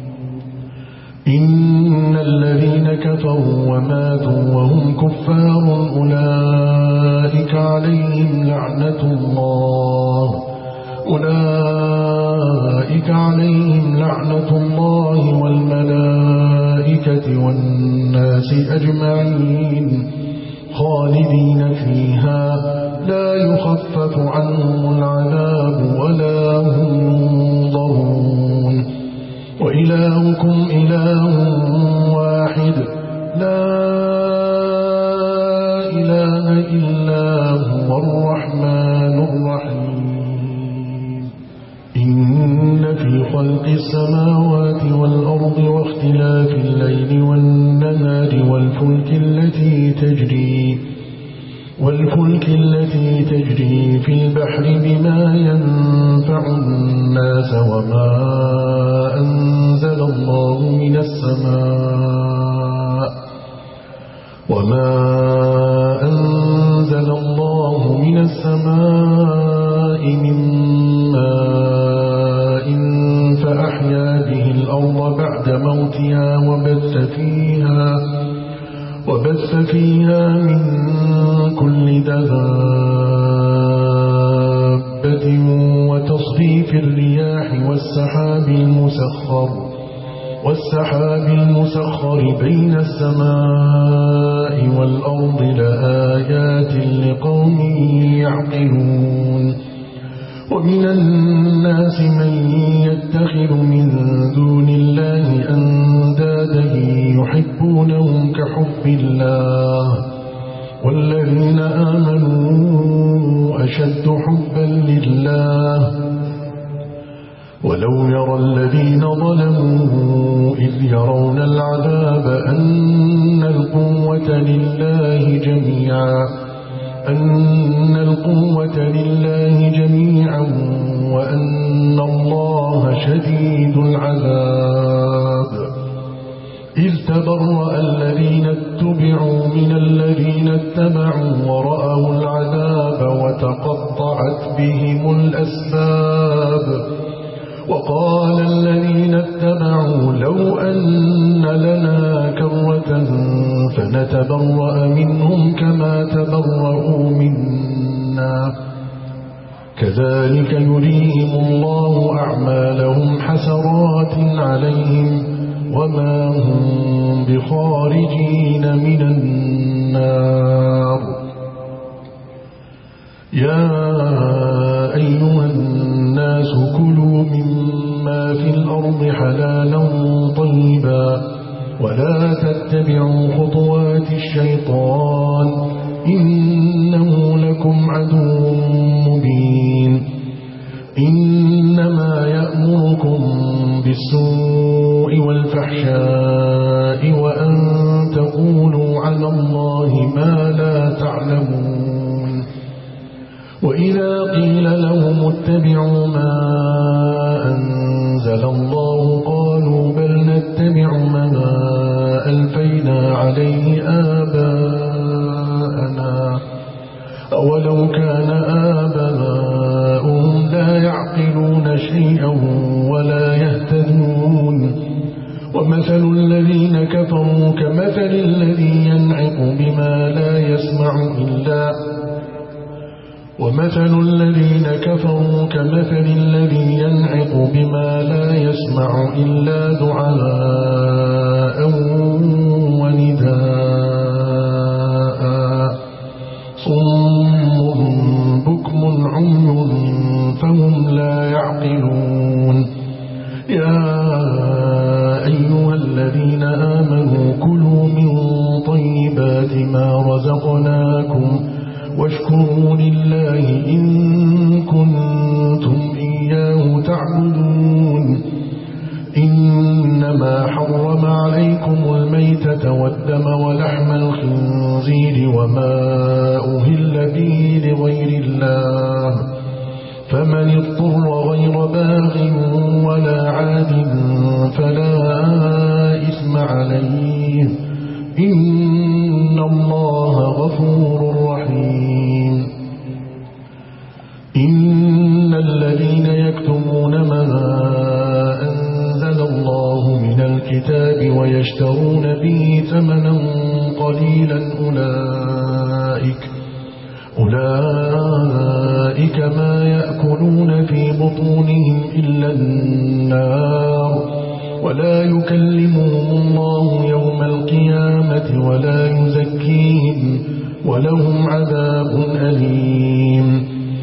إن الذين كفروا وماتوا وهم كفار أولئك عليهم لعنة الله أولئك عليهم لعنة الله والملائكة والناس أجمعين خالدين فيها لا يخفف عنهم العذاب ولا هم ينظرون وإلهكم إله واحد لا إله إلا هو الرحمن الرحيم إن في خلق السماوات والأرض واختلاف الليل والنهار والفلك التي تجري والفلك التي تجري في البحر بما ينفع الناس وما أنزل الله من السماء وما أنزل الله من السماء من ماء فأحيا به الأرض بعد موتها وبث فيها وبث فيها من كل دابة وتصريف الرياح والسحاب المسخر والسحاب المسخر بين السماء والأرض لآيات لقوم يعقلون ومن الناس من يتخذ من دون الله أندادا يحبونهم كحب الله والذين آمنوا أشد حبا لله ولو يرى الذين ظلموا إذ يرون العذاب أن القوة لله جميعا أن القوة لله جميعا وأن الله شديد العذاب إذ تبرأ الذين اتبعوا من الذين اتبعوا ورأوا العذاب وتقطعت بهم الأسباب وقال الذين اتبعوا لو أن لنا كرة فنتبرأ منهم كما تبرأوا منا كذلك يريهم الله أعمالهم حسرات عليهم وما هم بخارجين من النار يا أيها الناس كلوا مما في الأرض حلالا طيبا ولا تتبعوا خطوات الشيطان إنه لكم عدو مبين إنما يأمركم بالسوء والفحشاء وأن تقولوا على الله ما لا تعلمون وإذا قيل لهم اتبعوا ما أنزل الله قالوا بل نتبع ما ألفينا عليه آباءنا أولو كان آباؤهم لا يعقلون شيئا ولا يهتدون ومثل الذين كفروا كمثل الذي ينعق بما لا يسمع إلا ومثل الذين كفروا كمثل الذي ينعق بما لا يسمع إلا دعاء ونداء صم بكم عمي فهم لا يعقلون يا أيها الذين آمنوا كلوا من طيبات ما رزقناكم واشكروا لله إن كنتم إياه تعبدون إنما حرم عليكم الميتة والدم ولحم الخنزير وما أهل به لغير الله فمن اضطر غير باغ ولا عاد فلا إثم عليه إن الله غفور رحيم إن الذين يكتمون ما أنزل الله من الكتاب ويشترون به ثمنا قليلا أولئك أولئك ما يأكلون في بطونهم إلا النار ولا يكلمهم الله يوم القيامة ولا يزكيهم ولهم عذاب أليم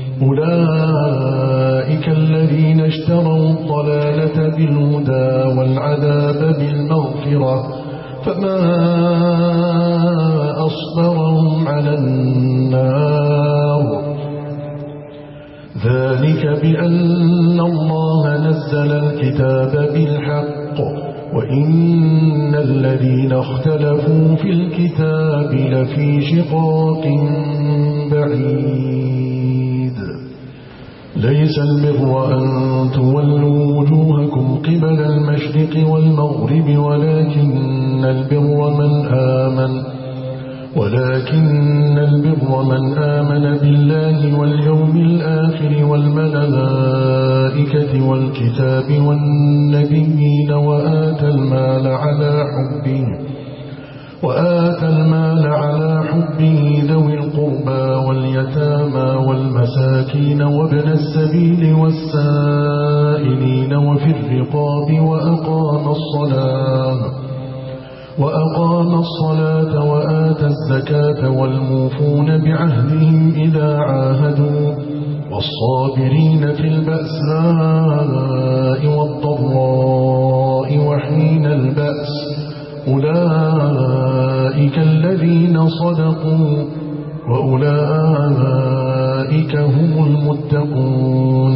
أولئك الذين اشتروا الضلالة بالهدى والعذاب بالمغفرة فما أصبرهم على النار ذلك بأن الله نزل الكتاب بالحق وإن الذين اختلفوا في الكتاب لفي شقاق بعيد ليس البر أن تولوا وجوهكم قبل المشرق والمغرب ولكن البر من آمن ولكن البر من آمن بالله واليوم الآخر والملائكة والكتاب والنبيين وآتى المال على حبه وآتى المال على حبه ذوي القربى واليتامى والمساكين وابن السبيل والسائلين وفي الرقاب وأقام الصلاة وأقام الصلاة وآتى الزكاة والموفون بعهدهم إذا عاهدوا والصابرين في البأساء والضراء وحين البأس أولئك الذين صدقوا وأولئك هم المتقون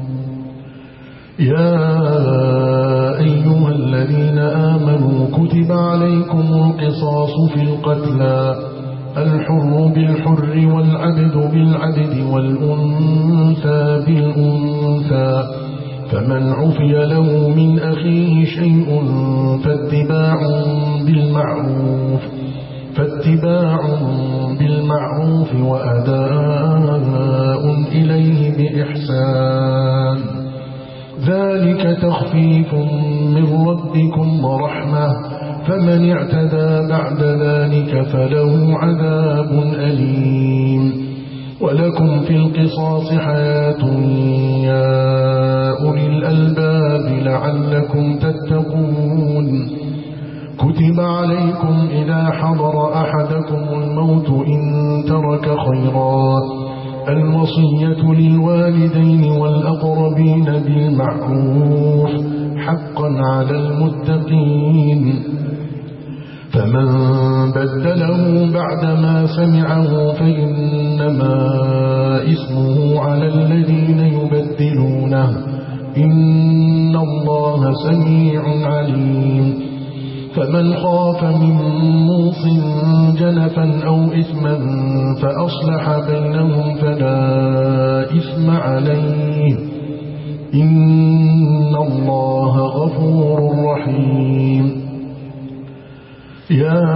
يا أيها الذين آمنوا كتب عليكم القصاص في القتلى الحر بالحر والعبد بالعبد والأنثى بالأنثى فمن عفي له من أخيه شيء فاتباع بالمعروف فاتباع بالمعروف وأداء إليه بإحسان ذلك تخفيف من ربكم ورحمة فمن اعتدى بعد ذلك فله عذاب أليم ولكم في القصاص حياة يا أولي الألباب لعلكم تتقون كتب عليكم إذا حضر أحدكم الموت إن ترك خيرا الوصية للوالدين والأقربين بالمعروف حقا على المتقين فمن بدله بعدما سمعه فإنما إثمه على الذين يبدلونه إن الله سميع عليم فمن خاف من موص جنفا أو إثما فأصلح بينهم فلا إثم عليه إن الله غفور رحيم يا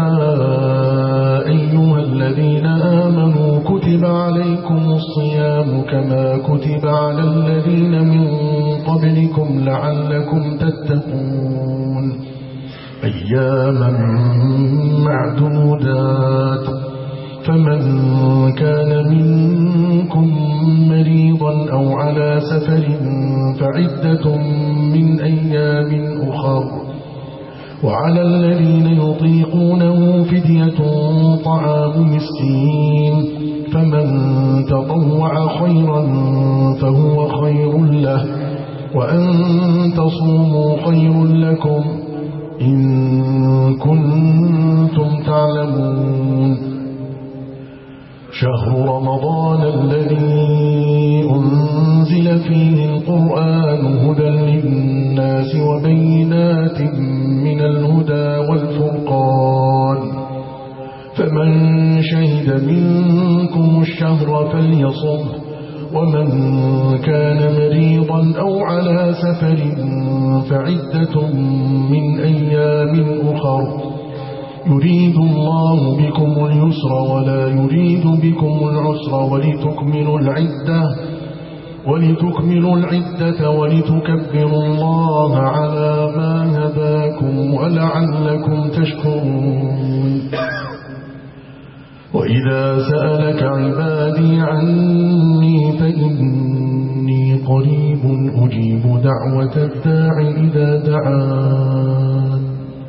أيها الذين آمنوا كتب عليكم الصيام كما كتب على الذين من قبلكم لعلكم تتقون أياما معدودات فمن كان منكم مريضا أو على سفر فعدة من أيام أخر وعلى الذين يطيقونه فدية طعام مسكين فمن تطوع خيرا فهو خير له وأن تصوموا خير لكم إن كنتم تعلمون شهر رمضان الذي أنزل فيه القرآن هدى للناس وبينات من الهدى والفرقان فمن شهد منكم الشهر فليصم ومن كان مريضا أو على سفر فعدة من أيام أخر يريد الله بكم اليسر ولا يريد بكم العسر ولتكملوا العدة ولتكملوا العدة ولتكبروا الله على ما هداكم ولعلكم تشكرون وإذا سألك عبادي عني فإني قريب أجيب دعوة الداع إذا دعان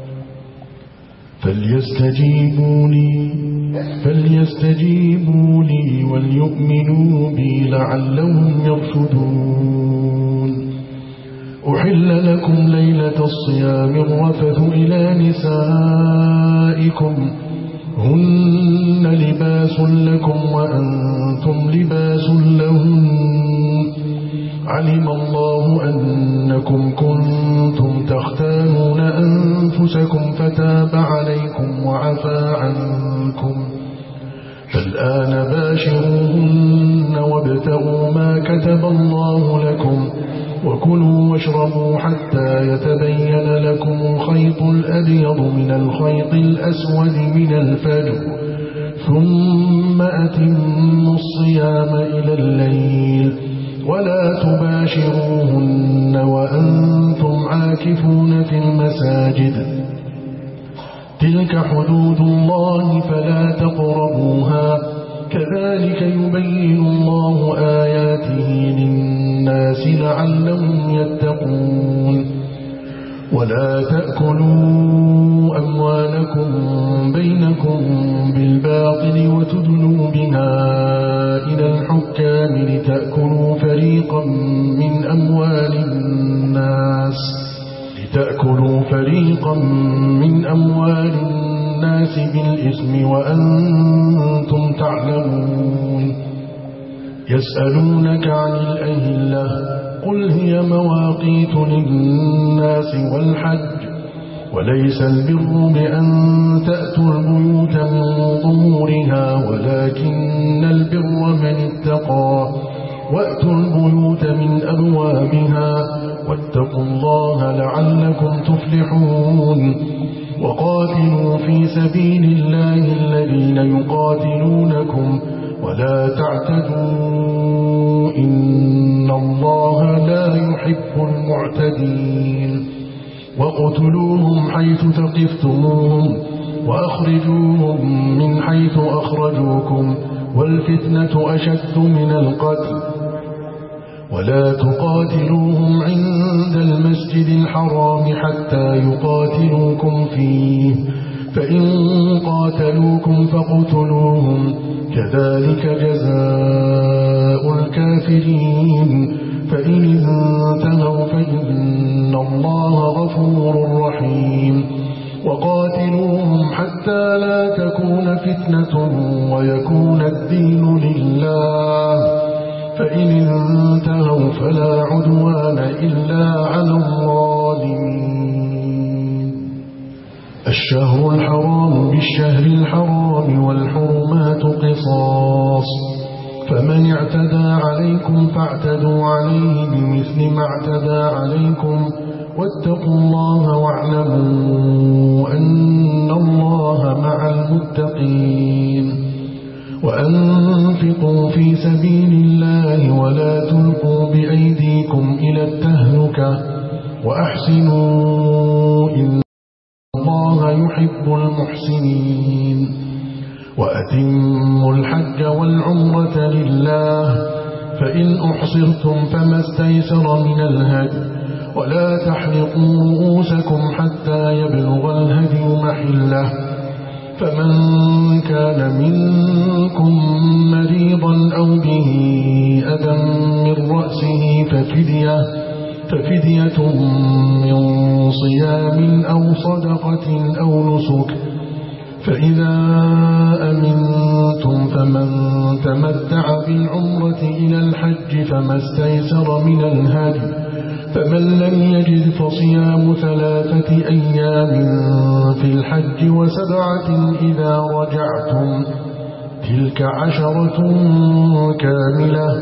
فليستجيبوا لي فليستجيبوا لي وليؤمنوا بي لعلهم يرشدون أحل لكم ليلة الصيام الرفث إلى نسائكم هن لباس لكم وأنتم لباس لهن علم الله أنكم كنتم تختانون أنفسكم فتاب عليكم وعفى عنكم فالآن باشروهن وابتغوا ما كتب الله لكم وكلوا واشربوا حتى يتبين لكم الخيط الأبيض من الخيط الأسود من الفجر ثم أتموا الصيام إلى الليل ولا تباشروهن وأنتم عاكفون في المساجد تلك حدود الله فلا تقربوها كذلك يبين الله آياته للناس لعلهم يتقون ولا تأكلوا أموالكم بينكم بالباطل وتدلوا بها إلى الحكم الحكام لتأكلوا فريقا من أموال الناس لتأكلوا فريقا من أموال الناس بالإثم وأنتم تعلمون يسألونك عن الأهلة قل هي مواقيت للناس والحج وليس البر بأن تأتوا البيوت من ظهورها ولكن البر من اتقى وأتوا البيوت من أبوابها واتقوا الله لعلكم تفلحون وقاتلوا في سبيل الله الذين يقاتلونكم ولا تعتدوا إن الله لا يحب المعتدين وقتلوهم حيث ثقفتموهم وأخرجوهم من حيث أخرجوكم والفتنة أشد من القتل ولا تقاتلوهم عند المسجد الحرام حتى يقاتلوكم فيه فإن قاتلوكم فاقتلوهم كذلك جزاء الكافرين فإن انتهوا فإن الله غفور رحيم وقاتلوهم حتى لا تكون فتنة ويكون الدين لله فإن انتهوا فلا عدوان إلا على الظالمين الشهر الحرام بالشهر الحرام والحرمات قصاص فمن اعتدى عليكم فاعتدوا عليه بمثل ما اعتدى عليكم واتقوا الله واعلموا أن الله مع المتقين وأنفقوا في سبيل الله ولا تلقوا بأيديكم إلى التهلكة وأحسنوا إن الله يحب المحسنين وأتموا الحج والعمرة لله فإن أحصرتم فما استيسر من الهدي ولا تحلقوا رؤوسكم حتى يبلغ الهدي محله فمن كان منكم مريضا أو به أذى من رأسه ففدية ففدية من صيام أو صدقة أو نسك فإذا أمنتم فمن تمتع بالعمرة إلى الحج فما استيسر من الهدي فمن لم يجد فصيام ثلاثة أيام في الحج وسبعة إذا رجعتم تلك عشرة كاملة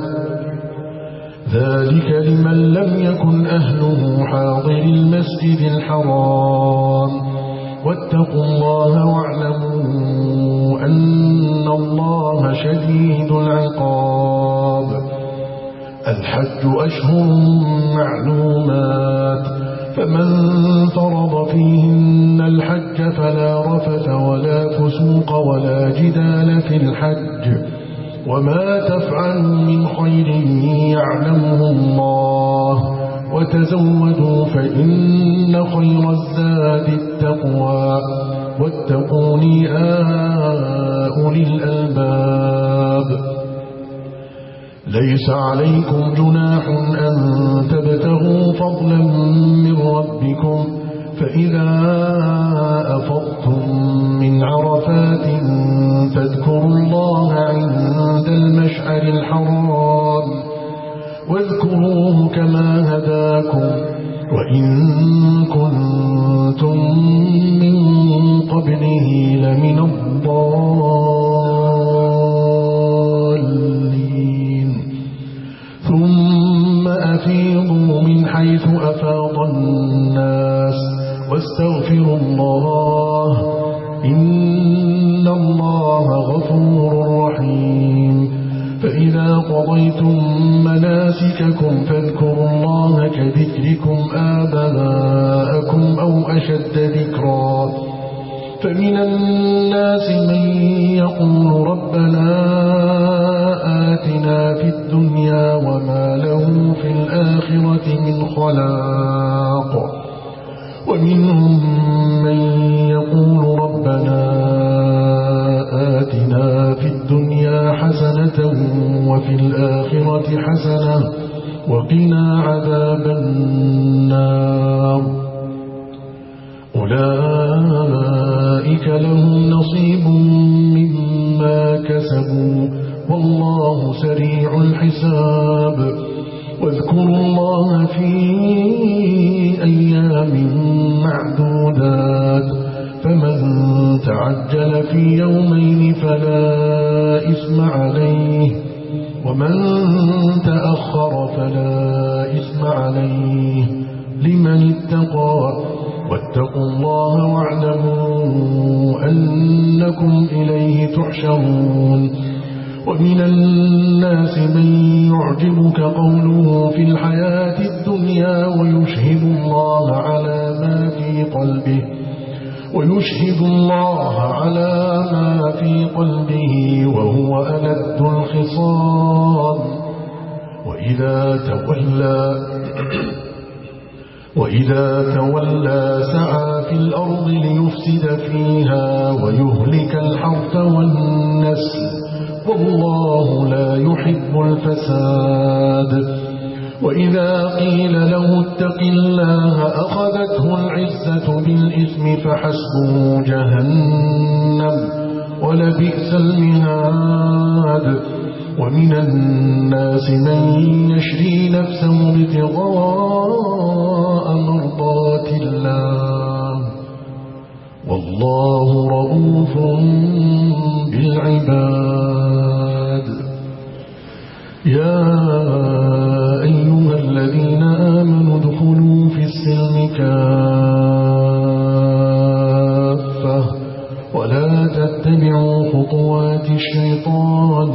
ذلك لمن لم يكن أهله حاضر المسجد الحرام واتقوا الله واعلموا أن الله شديد العقاب الحج أشهر معلومات فمن فرض فيهن الحج فلا رفث ولا فسوق ولا جدال في الحج وما تفعلوا من خير يعلمه الله وتزودوا فإن خير الزاد التقوى واتقوني أولي الألباب ليس عليكم جناح أن تبتغوا فضلا من ربكم فإذا أفضتم من عرفات فاذكروا الله عند المشعر الحرام واذكروه كما هداكم وإن كنتم من قبله لمن الضالين ثم أفيضوا من حيث أفاض الناس واستغفروا الله إن الله غفور رحيم فإذا قضيتم مناسككم فاذكروا الله كذكركم آباءكم أو أشد ذكرا فمن الناس من يقول ربنا آتنا في الدنيا وما له في الآخرة من خلاق ومنهم من يقول ربنا آتنا في الدنيا الدنيا حسنة وفي الآخرة حسنة وقنا عذاب النار أولئك لهم نصيب مما كسبوا والله سريع الحساب واذكروا الله في أيام معدودات فمن تعجل في يومين فلا إثم عليه ومن تأخر فلا إثم عليه لمن اتقى واتقوا الله واعلموا أنكم إليه تحشرون ومن الناس من يعجبك قوله في الحياة الدنيا ويشهد الله على ما في قلبه ويشهد الله على ما في قلبه وهو ألد الخصام وإذا تولى وإذا تولى سعى في الأرض ليفسد فيها ويهلك الحرث والنسل والله لا يحب الفساد وإذا قيل له اتق الله أخذته العزة بالإثم فحسبه جهنم ولبئس المهاد ومن الناس من يشري نفسه ابتغاء مرضات الله والله رؤوف بالعباد يا أيها الذين آمنوا ادخلوا في السلم كافة ولا تتبعوا خطوات الشيطان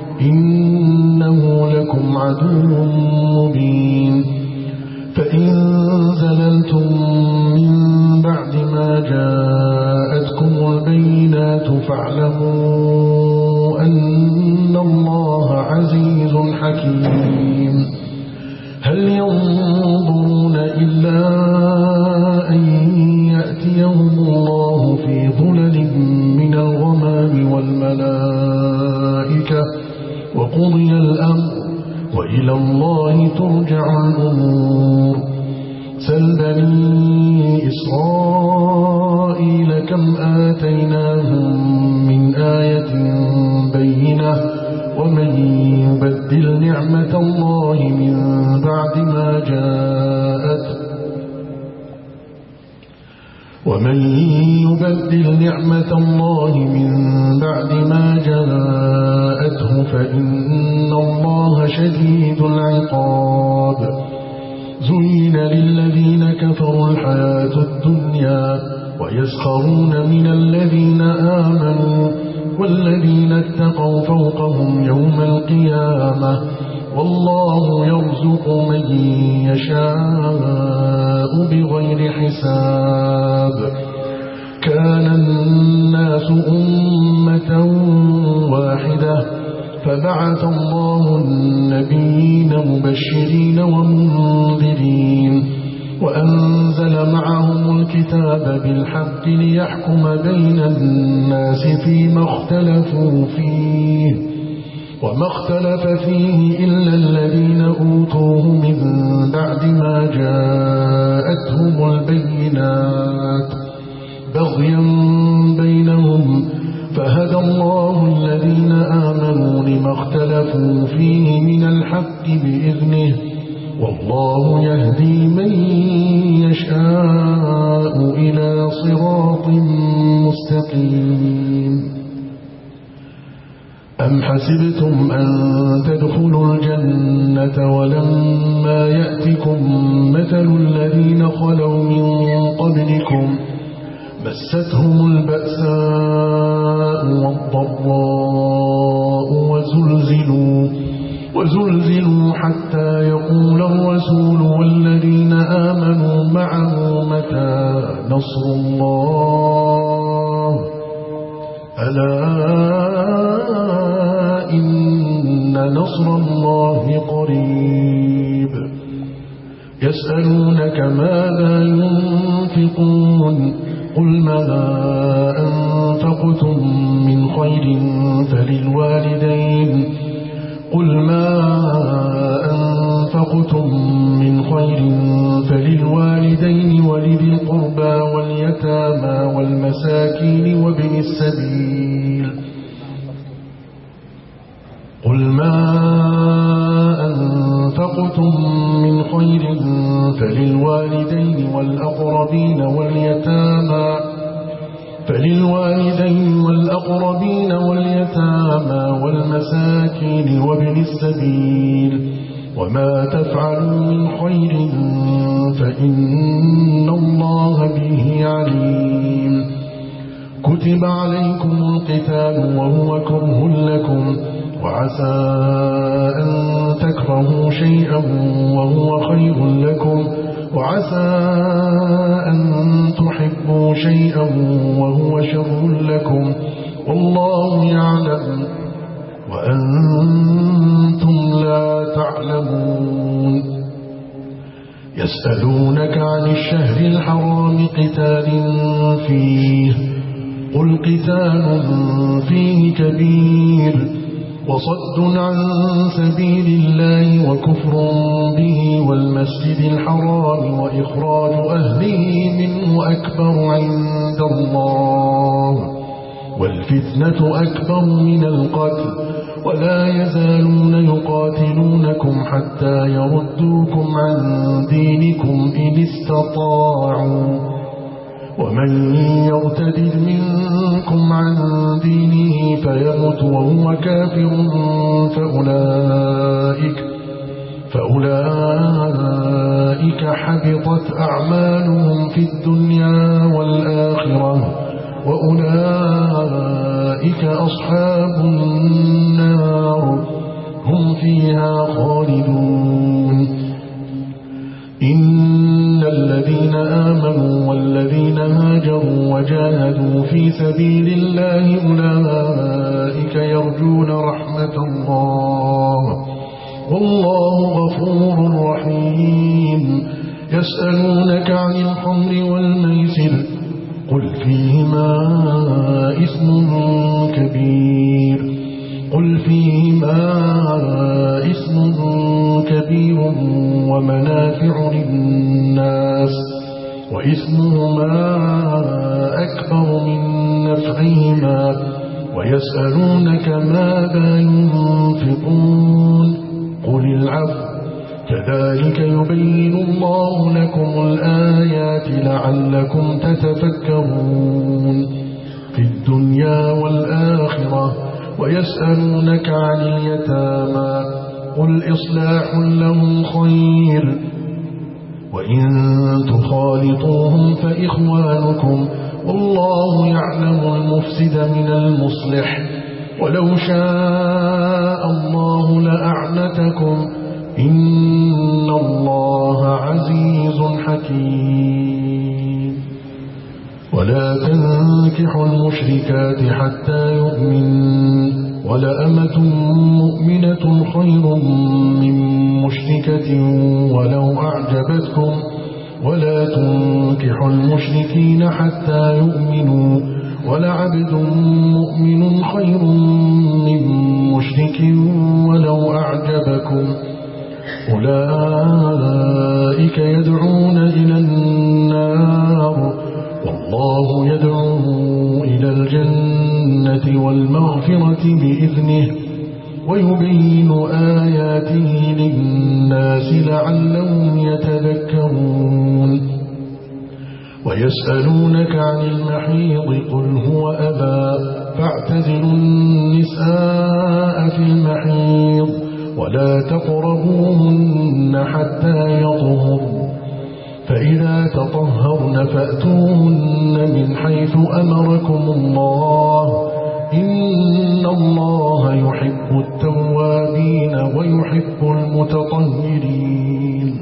إنه لكم عدو مبين فإن زللتم من بعد ما جاءتكم البينات فاعلموا أن الله عزيز حكيم هل ينظرون إلا أن يأتيهم الله في ظلل من الغمام والملائكة وقضي الأمر وإلى الله ترجع الأمور سل بني إسرائيل كم آتيناهم من آية بينة ومن يبدل نعمة الله من بعد ما جاءته ومن يبدل نعمة الله من بعد ما جاءته فإن الله شديد العقاب زين للذين كفروا الحياة الدنيا ويسخرون من الذين آمنوا والذين اتقوا فوقهم يوم القيامة والله يرزق من يشاء بغير حساب كان الناس أمة واحدة فبعث الله النبيين مبشرين ومنذرين وأنزل معهم الكتاب بالحق ليحكم بين الناس فيما اختلفوا فيه وما اختلف فيه إلا الذين أوتوه من بعد ما جاءتهم البينات بغيا بينهم فهدى الله الذين آمنوا لما اختلفوا فيه من الحق بإذنه والله يهدي من يشاء إلى صراط مستقيم أم حسبتم أن تدخلوا الجنة ولما يأتكم مثل الذين خلوا من قبلكم مستهم البأساء والضراء وزلزلوا وزلزلوا حتى يقول الرسول والذين آمنوا معه متى نصر الله ألا إن نصر الله قريب يسألونك ماذا ينفقون قل ما أنفقتم من خير فللوالدين قل ما أنفقتم من خير فللوالدين ولذي القربى واليتامى والمساكين وابن السبيل قل ما أنفقتم من خير فللوالدين والأقربين واليتامى فللوالدين والأقربين واليتامى والمساكين وابن السبيل وما تفعلوا من خير فإن الله به عليم كتب عليكم القتال وهو كره لكم وعسى أن تكرهوا شيئا وهو خير لكم وعسى أن تحبوا شيئا وهو شر لكم والله يعلم وأنتم لا تعلمون يسألونك عن الشهر الحرام قتال فيه قل قتال فيه كبير وصد عن سبيل الله وكفر به والمسجد الحرام وإخراج أهله منه أكبر عند الله والفتنة أكبر من القتل ولا يزالون يقاتلونكم حتى يردوكم عن دينكم إن استطاعوا ومن يرتد منكم عن دينه فيمت وهو كافر فأولئك, فأولئك حبطت أعمالهم في الدنيا والآخرة وأولئك أصحاب النار هم فيها خالدون إن الذين آمنوا والذين هاجروا وجاهدوا في سبيل الله أولئك يرجون رحمة الله والله غفور رحيم يسألونك عن الخمر والميسر قل فيهما إثم كبير قل فيهما إثم كبير ومنافع للناس وإثمهما أكبر من نفعهما ويسألونك ماذا ينفقون قل العفو كذلك يبين الله لكم الآيات لعلكم تتفكرون في الدنيا والآخرة ويسألونك عن اليتامى قل إصلاح لهم خير وإن تخالطوهم فإخوانكم والله يعلم المفسد من المصلح ولو شاء الله لأعنتكم إن الله عزيز حكيم ولا تنكحوا المشركات حتى يؤمنوا ولأمة مؤمنة خير من مشركة ولو أعجبتكم ولا تنكحوا المشركين حتى يؤمنوا ولعبد مؤمن خير من مشرك ولو أعجبكم أولئك يدعون إلى النار والله يدعو إلى الجنة والمغفرة بإذنه ويبين آياته للناس لعلهم يتذكرون ويسألونك عن المحيض قل هو أذى فاعتزلوا النساء في المحيض ولا تقربوهن حتى يطهرن فإذا تطهرن فأتوهن من حيث أمركم الله إن الله يحب التوابين ويحب المتطهرين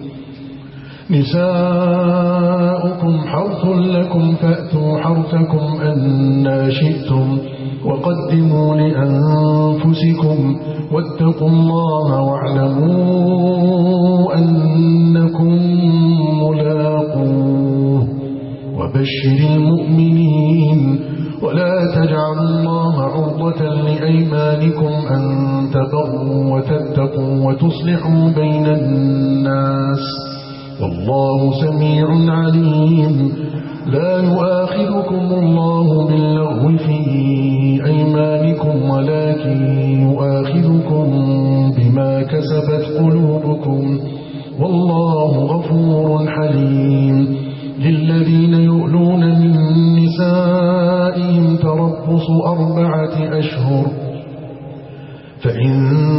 نساؤكم حرث لكم فأتوا حرثكم أنى شئتم وقدموا لأنفسكم واتقوا الله واعلموا أنكم ملاقوه وبشر المؤمنين ولا تجعلوا الله عرضة لأيمانكم أن تبروا وتتقوا وتصلحوا بين الناس والله سميع عليم. لا يؤاخذكم الله باللغو في أيمانكم ولكن يؤاخذكم بما كسبت قلوبكم والله غفور حليم. للذين يؤلون من نسائهم تربص أربعة أشهر فإن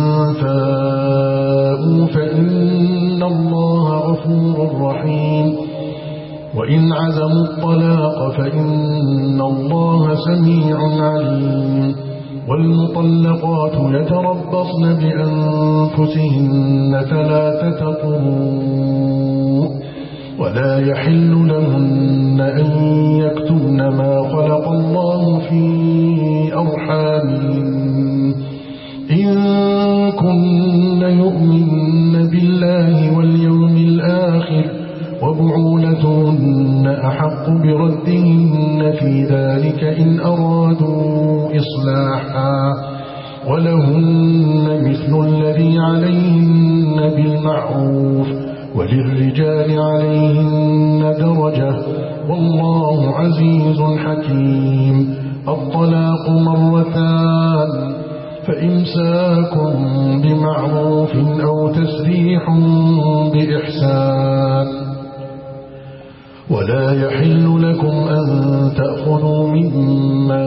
فاءوا فإن الله غفور رحيم. وإن عزموا الطلاق فإن الله سميع عليم. والمطلقات يتربصن بأنفسهن ثلاثة قروء ولا يحل لهن أن يكتمن ما خلق الله في أرحامهن إن كن يؤمن بالله واليوم الآخر وبعولتهن أحق بردهن في ذلك إن أرادوا إصلاحا ولهن مثل الذي عليهن بالمعروف وللرجال عليهن درجة والله عزيز حكيم. الطلاق مرتان فإمساك بمعروف أو تسريح بإحسان. ولا يحل لكم أن تأخذوا مما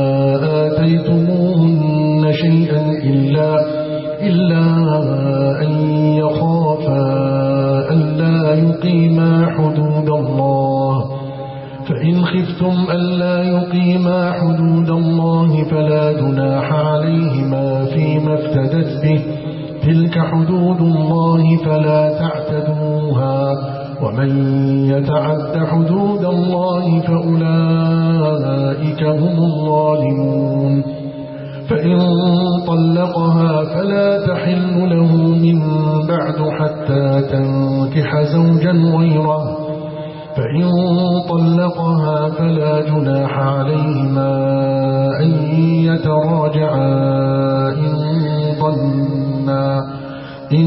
آتيتموهن شيئا إلا, إلا أن يخافا ألا يقيما حدود الله فإن خفتم ألا يقيما حدود الله فلا جناح عليهما فيما افتدت به تلك حدود الله فلا تعتدوها ومن يتعد حدود الله فأولئك هم الظالمون. فإن طلقها فلا تحل له من بعد حتى تنكح زوجا غيره فإن طلقها فلا جناح عليهما أن يتراجعا إن ظنا إن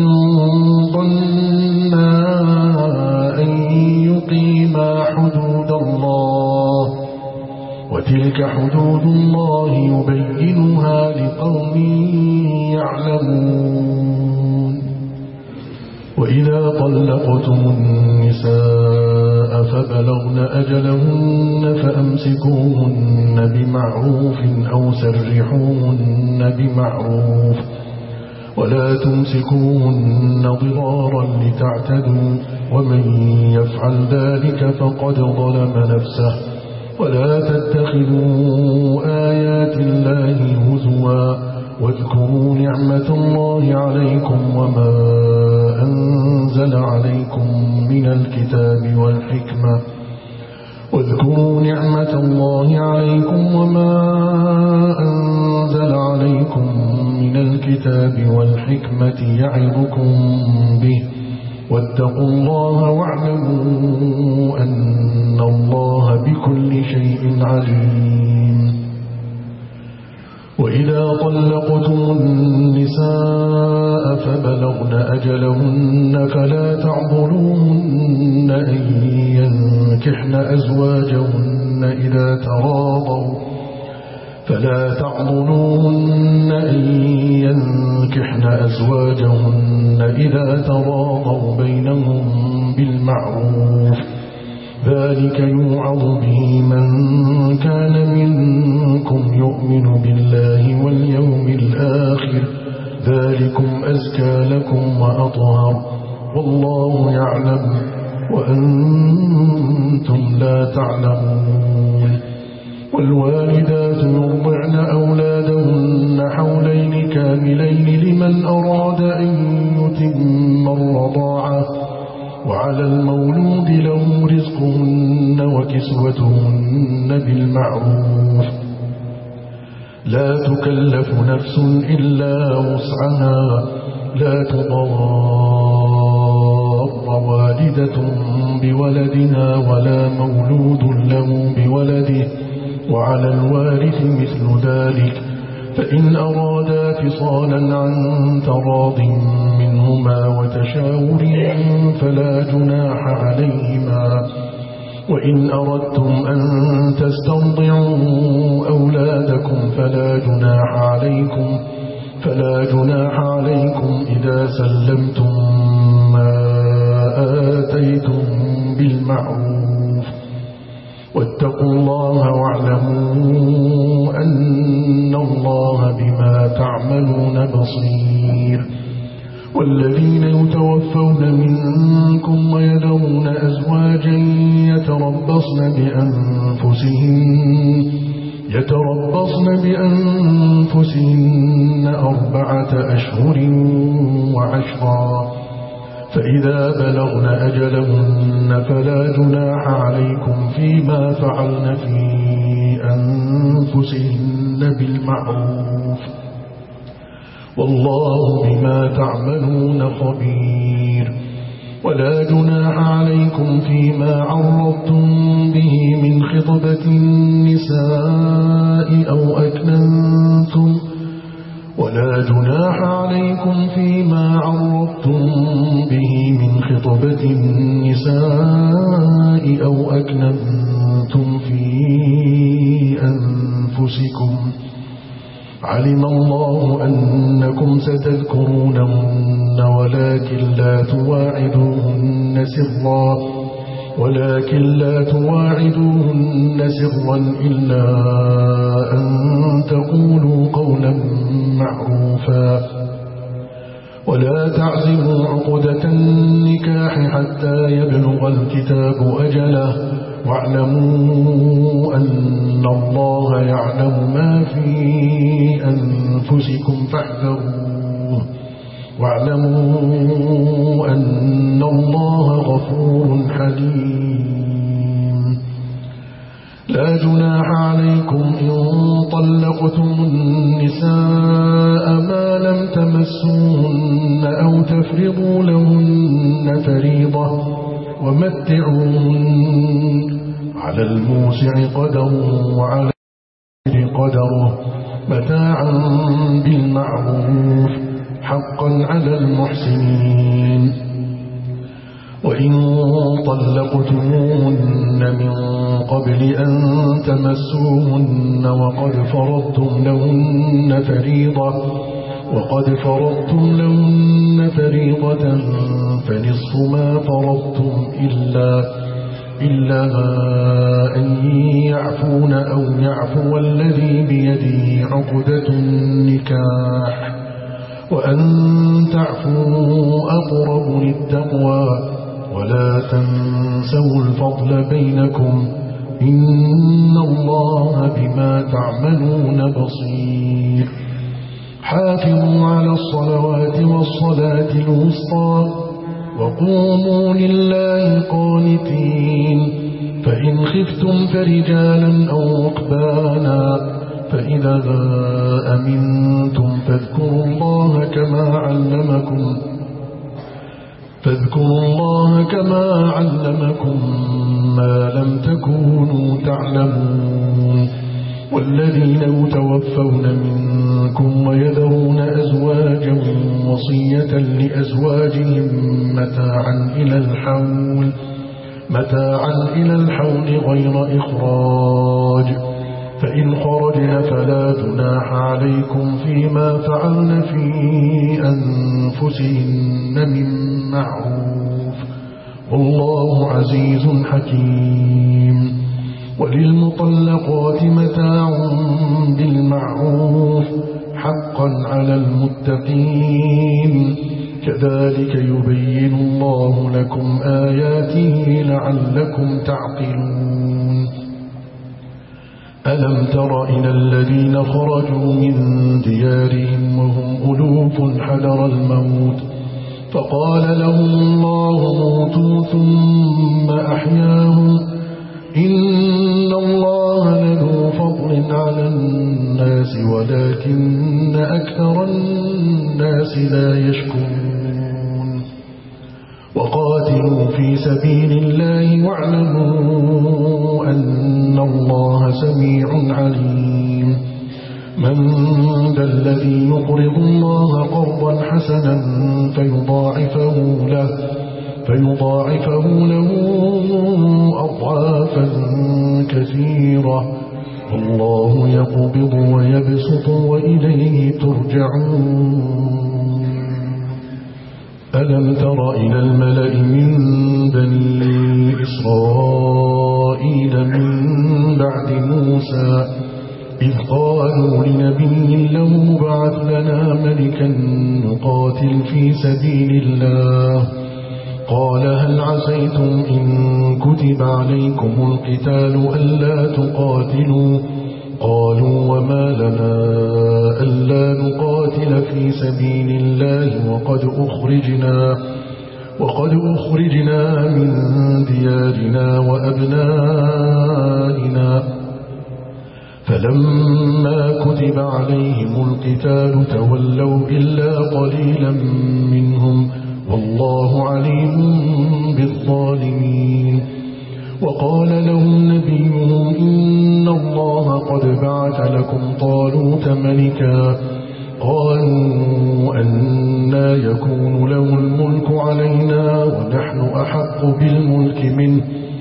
ظنا أن يقيما حدود الله وتلك حدود الله يبينها لقوم يعلمون. وإذا طلقتم النساء فبلغن أجلهن فأمسكوهن بمعروف أو سرحوهن بمعروف ولا تمسكوهن ضرارا لتعتدوا ومن يفعل ذلك فقد ظلم نفسه. ولا تتخذوا آيات الله هزوا واذكروا نعمة الله عليكم وما أنزل عليكم من الكتاب والحكمة واذكروا نعمة الله عليكم وما أنزل عليكم من الكتاب والحكمة يعظكم به واتقوا الله واعلموا أن الله بكل شيء عليم. وإذا طلقتم النساء فبلغن أجلهن فلا تعضلوهن أن ينكحن أزواجهن إذا تراضوا فلا تعضلوهن أن ينكحن أزواجهن إذا تراضوا بينهم بالمعروف ذلك يوعظ به من كان منكم يؤمن بالله واليوم الآخر ذلكم أزكى لكم وأطهر والله يعلم وأنتم لا تعلمون. والوالدات يرضعن أولادهن حولين كاملين لمن أراد أن يتم الرضاعة وعلى المولود له رزقهن وكسوتهن بالمعروف لا تكلف نفس إلا وسعها لا تضار والدة بولدها ولا مولود له بولده وعلى الوارث مثل ذلك، فإن أرادا فصالا عن تراض منهما وتشاور فلا جناح عليهما. وإن أردتم أن تسترضعوا أولادكم فلا جناح عليكم فلا جناح عليكم إذا سلمتم ما آتيتم بالمعروف. واتقوا الله واعلموا أن الله بما تعملون بصير. والذين يتوفون منكم ويذرون أزواجا يتربصن بأنفسهن يتربصن بأنفسهن أربعة أشهر وعشرا، فإذا بلغن أجلهن فلا جناح عليكم فيما فعلن في أنفسهن بالمعروف، والله بما تعملون خبير. ولا جناح عليكم فيما عرضتم به من خطبة النساء أو أكننتم ولا جناح عليكم فيما عرضتم به من خطبة النساء أو أكننتم في أنفسكم. علم الله أنكم ستذكرونهن ولكن لا تواعدوهن سرا ولكن لا تواعدوهن سرا إلا أن تقولوا قولا معروفا. ولا تعزموا عقدة النكاح حتى يبلغ الكتاب أجله، واعلموا أن الله يعلم ما في أنفسكم فاحذروه، واعلموا أن الله غفور حليم. لا جناح عليكم إن طلقتم النساء ما لم تمسوهن أو تفرضوا لهن فريضة، ومتعوهن على الموسع قدره وعلى القدر قدره متاعا بالمعروف حقا على المحسنين. وإن طلقتموهن من قبل أن تمسوهن وقد فرضتم لهن فريضة وقد فرضتم لهن فريضة فنصف ما فرضتم إلا إلا أن يعفون أو يعفو الذي بيده عقدة النكاح، وأن تعفوا أقرب للتقوى، ولا تنسوا الفضل بينكم إن الله بما تعملون بصير. حافظوا على الصلوات والصلاة الوسطى وقوموا لله قانتين، فإن خفتم فرجالا أو ركبانا، فإذا أمنتم فاذكروا الله كما علمكم فاذكروا الله كما علمكم ما لم تكونوا تعلمون. والذين يتوفون منكم ويذرون أزواجا وصية لأزواجهم متاعا إلى الحول متاعا إلى الحول غير إخراج، فإن خرجن فلا جناح عليكم فيما فعلن في أنفسهن من معروف، والله عزيز حكيم. وللمطلقات متاع بالمعروف حقا على المتقين، كذلك يبين الله لكم آياته لعلكم تعقلون. ألم تر إلى الذين خرجوا من ديارهم وهم ألوف حذر الموت فقال لهم الله موتوا ثم أحياهم إن الله لذو فضل على الناس ولكن أكثر الناس لا يشكرون. وقاتلوا في سبيل الله واعلموا أن الله سميع عليم من ذا الذي يقرض الله قرضا حسنا فيضاعفه له فيضاعفه له أضعافا كثيرة الله يقبض ويبسط وإليه ترجعون ألم تر إلى الملأ من بني إسرائيل من بعد موسى إذ قالوا لنبي له ابعث لنا ملكا نقاتل في سبيل الله قال هل عسيتم إن كتب عليكم القتال ألا تقاتلوا قالوا وما لنا ألا نقاتل في سبيل الله وقد أخرجنا وقد أخرجنا من ديارنا وأبنائنا فلما كتب عليهم القتال تولوا إلا قليلا منهم والله عليم بالظالمين وقال لهم نبيهم إن الله قد بعث لكم طالوت ملكا قالوا أنى يكون له الملك علينا ونحن أحق بالملك منه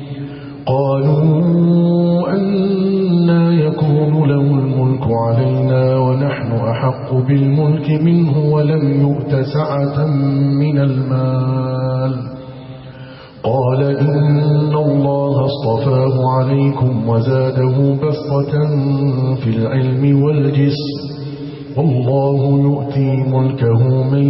قالوا أنى يكون له الملك علينا ونحن أحق بالملك منه ولم يؤت سعة من المال قال إن الله اصطفاه عليكم وزاده بسطة في العلم والجسم والله يؤتي ملكه من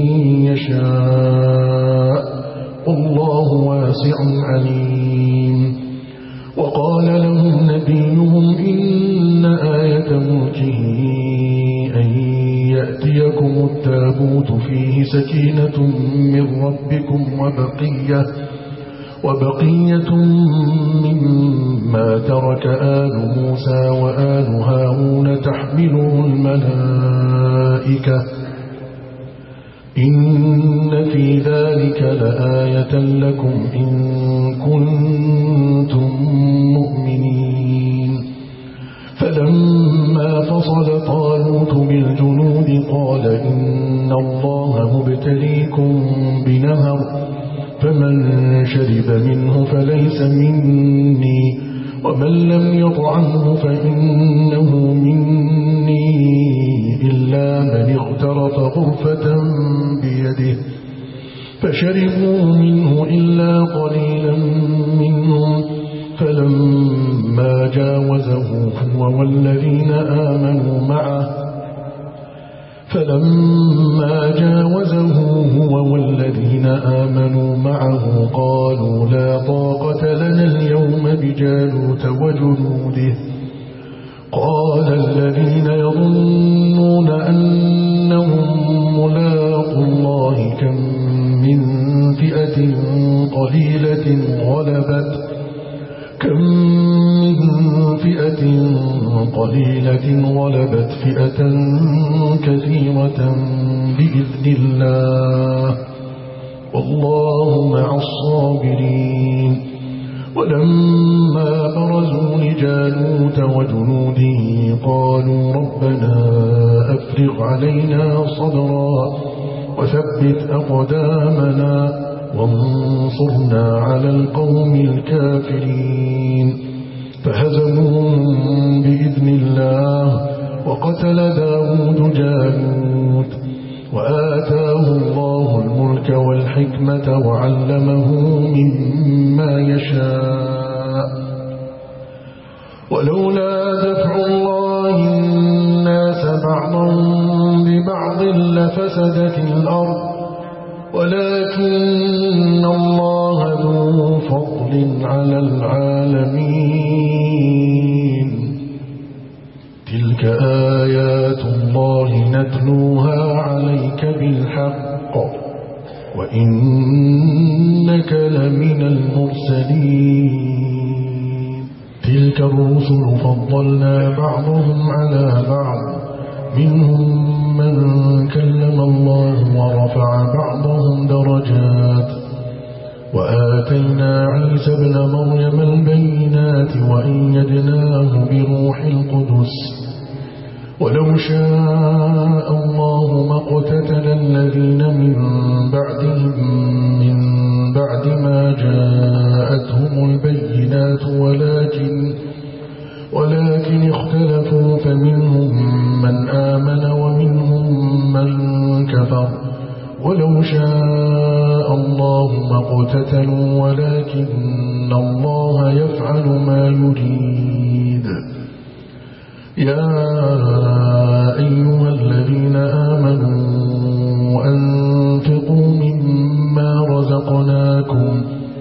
يشاء والله واسع عليم وقال لهم نبيهم إن آية ملكه أن يأتيكم التابوت فيه سكينة من ربكم وبقية وبقية مما ترك آل موسى وآل هارون تحمله الملائكة إن في ذلك لآية لكم إن كنتم مؤمنين فلما فصل طالوت بالجنود قال إن الله مبتليكم بنهر فمن شرب منه فليس مني ومن لم يطعمه فإنه مني إلا من اغترف غرفة بيده فشربوا منه إلا قليلا منهم فلما جاوزه هو والذين آمنوا معه فلما جاوزه هو والذين آمنوا معه قالوا لا طاقة لنا اليوم بجالوت وجنوده قال الذين يظنون أنهم ملاقوا الله كم من فئة قليلة غلبت كم من فئة قليلة غلبت فئة كثيرة بإذن الله والله مع الصابرين ولما برزوا لجالوت وجنوده قالوا ربنا أفرغ علينا صبرا وثبت أقدامنا وانصرنا على القوم الكافرين فهزموهم بإذن الله وقتل داود جالوت وآتاه الله الملك والحكمة وعلمه مما يشاء ولولا دفع الله الناس بعضهم ببعض لفسدت الأرض ولكن الله ذو فضل على العالمين تلك آيات الله نتلوها عليك بالحق وإنك لمن المرسلين تلك الرسل فضلنا بعضهم على بعض منهم من كلم الله ورفع بعضهم درجات وآتينا عيسى ابن مريم البينات وأيدناه ولو شاء الله ما اقتتل الذين من بعدهم من بعد ما جاءتهم البينات ولكن ولكن اختلفوا فمنهم من آمن ومنهم من كفر ولو شاء الله ما اقتتلوا ولكن الله يفعل ما يريد. يا أيها الذين آمنوا أنفقوا مما رزقناكم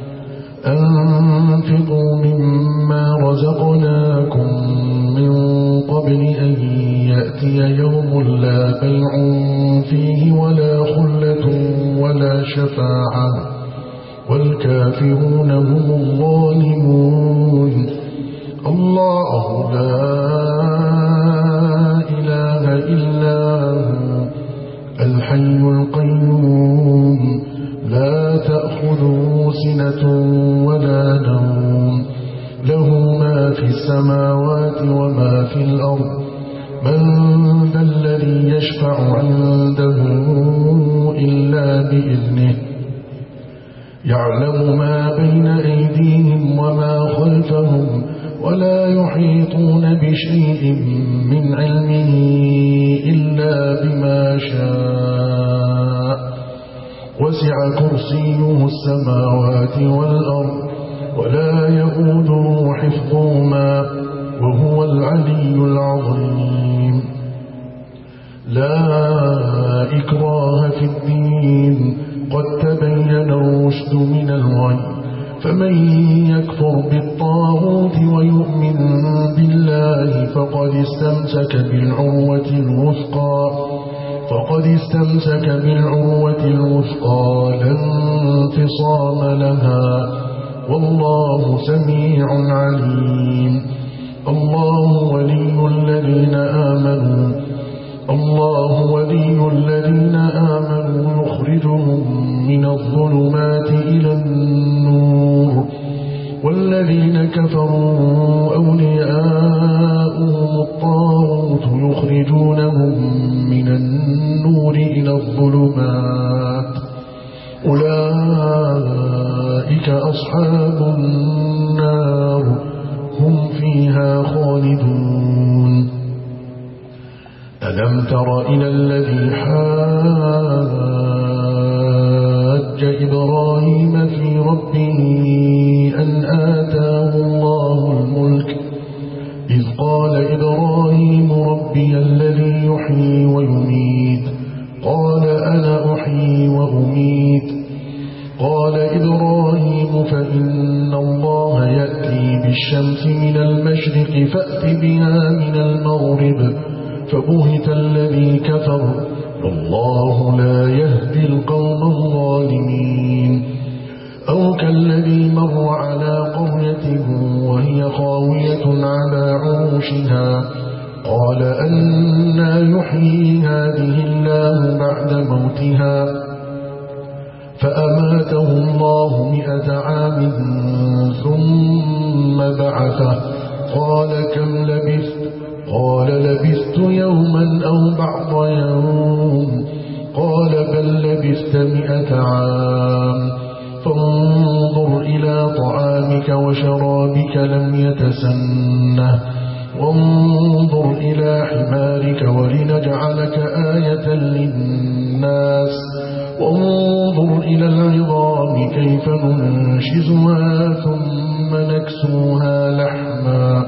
أنفقوا مما رزقناكم من قبل أن يأتي يوم لا بيع فيه ولا خلة ولا شفاعة والكافرون هم الظالمون. الله لا إله إلا هو الحي القيوم لا تأخذه سنة ولا نوم له ما في السماوات وما في الأرض من ذا الذي يشفع عنده إلا بإذنه يعلم ما بين أيديهم وما خلفهم ولا يحيطون بشيء من علمه إلا بما شاء وسع كرسيه السماوات والأرض ولا يؤوده حفظهما وهو العلي العظيم. لا إكراه في الدين قد تبين الرشد من الغي فمن يكفر بالطاغوت ويؤمن بالله فقد استمسك بالعروة الوثقى فقد استمسك بالعروة الوثقى لا انفصام لها والله سميع عليم. الله ولي الذين آمنوا الله ولي الذين آمنوا يخرجهم من الظلمات إلى النور والذين كفروا أولياؤهم الطاغوت يخرجونهم من النور إلى الظلمات أولئك أصحاب النار هم فيها خالدون. ألم تر إلى الذي حاج إبراهيم في ربه أن آتاه الله الملك إذ قال إبراهيم ربي الذي يحيي ويميت قال أنا أحيي وأميت قال إبراهيم فإن الله يأتي بالشمس من المشرق فأت بها من المغرب فبهت الذي كفر والله لا يهدي القوم الظالمين. أو كالذي مر على قرية وهي خاوية على عروشها قال أنى يحيي هذه الله بعد موتها فأماته الله مئة عام ثم بعثه قال كم لبثت قال لبثت يوما أو بعض يوم قال بل لبثت مئة عام فانظر إلى طعامك وشرابك لم يتسنه وانظر إلى حمارك ولنجعلك آية للناس وانظر إلى العظام كيف ننشزها ثم نكسوها لحما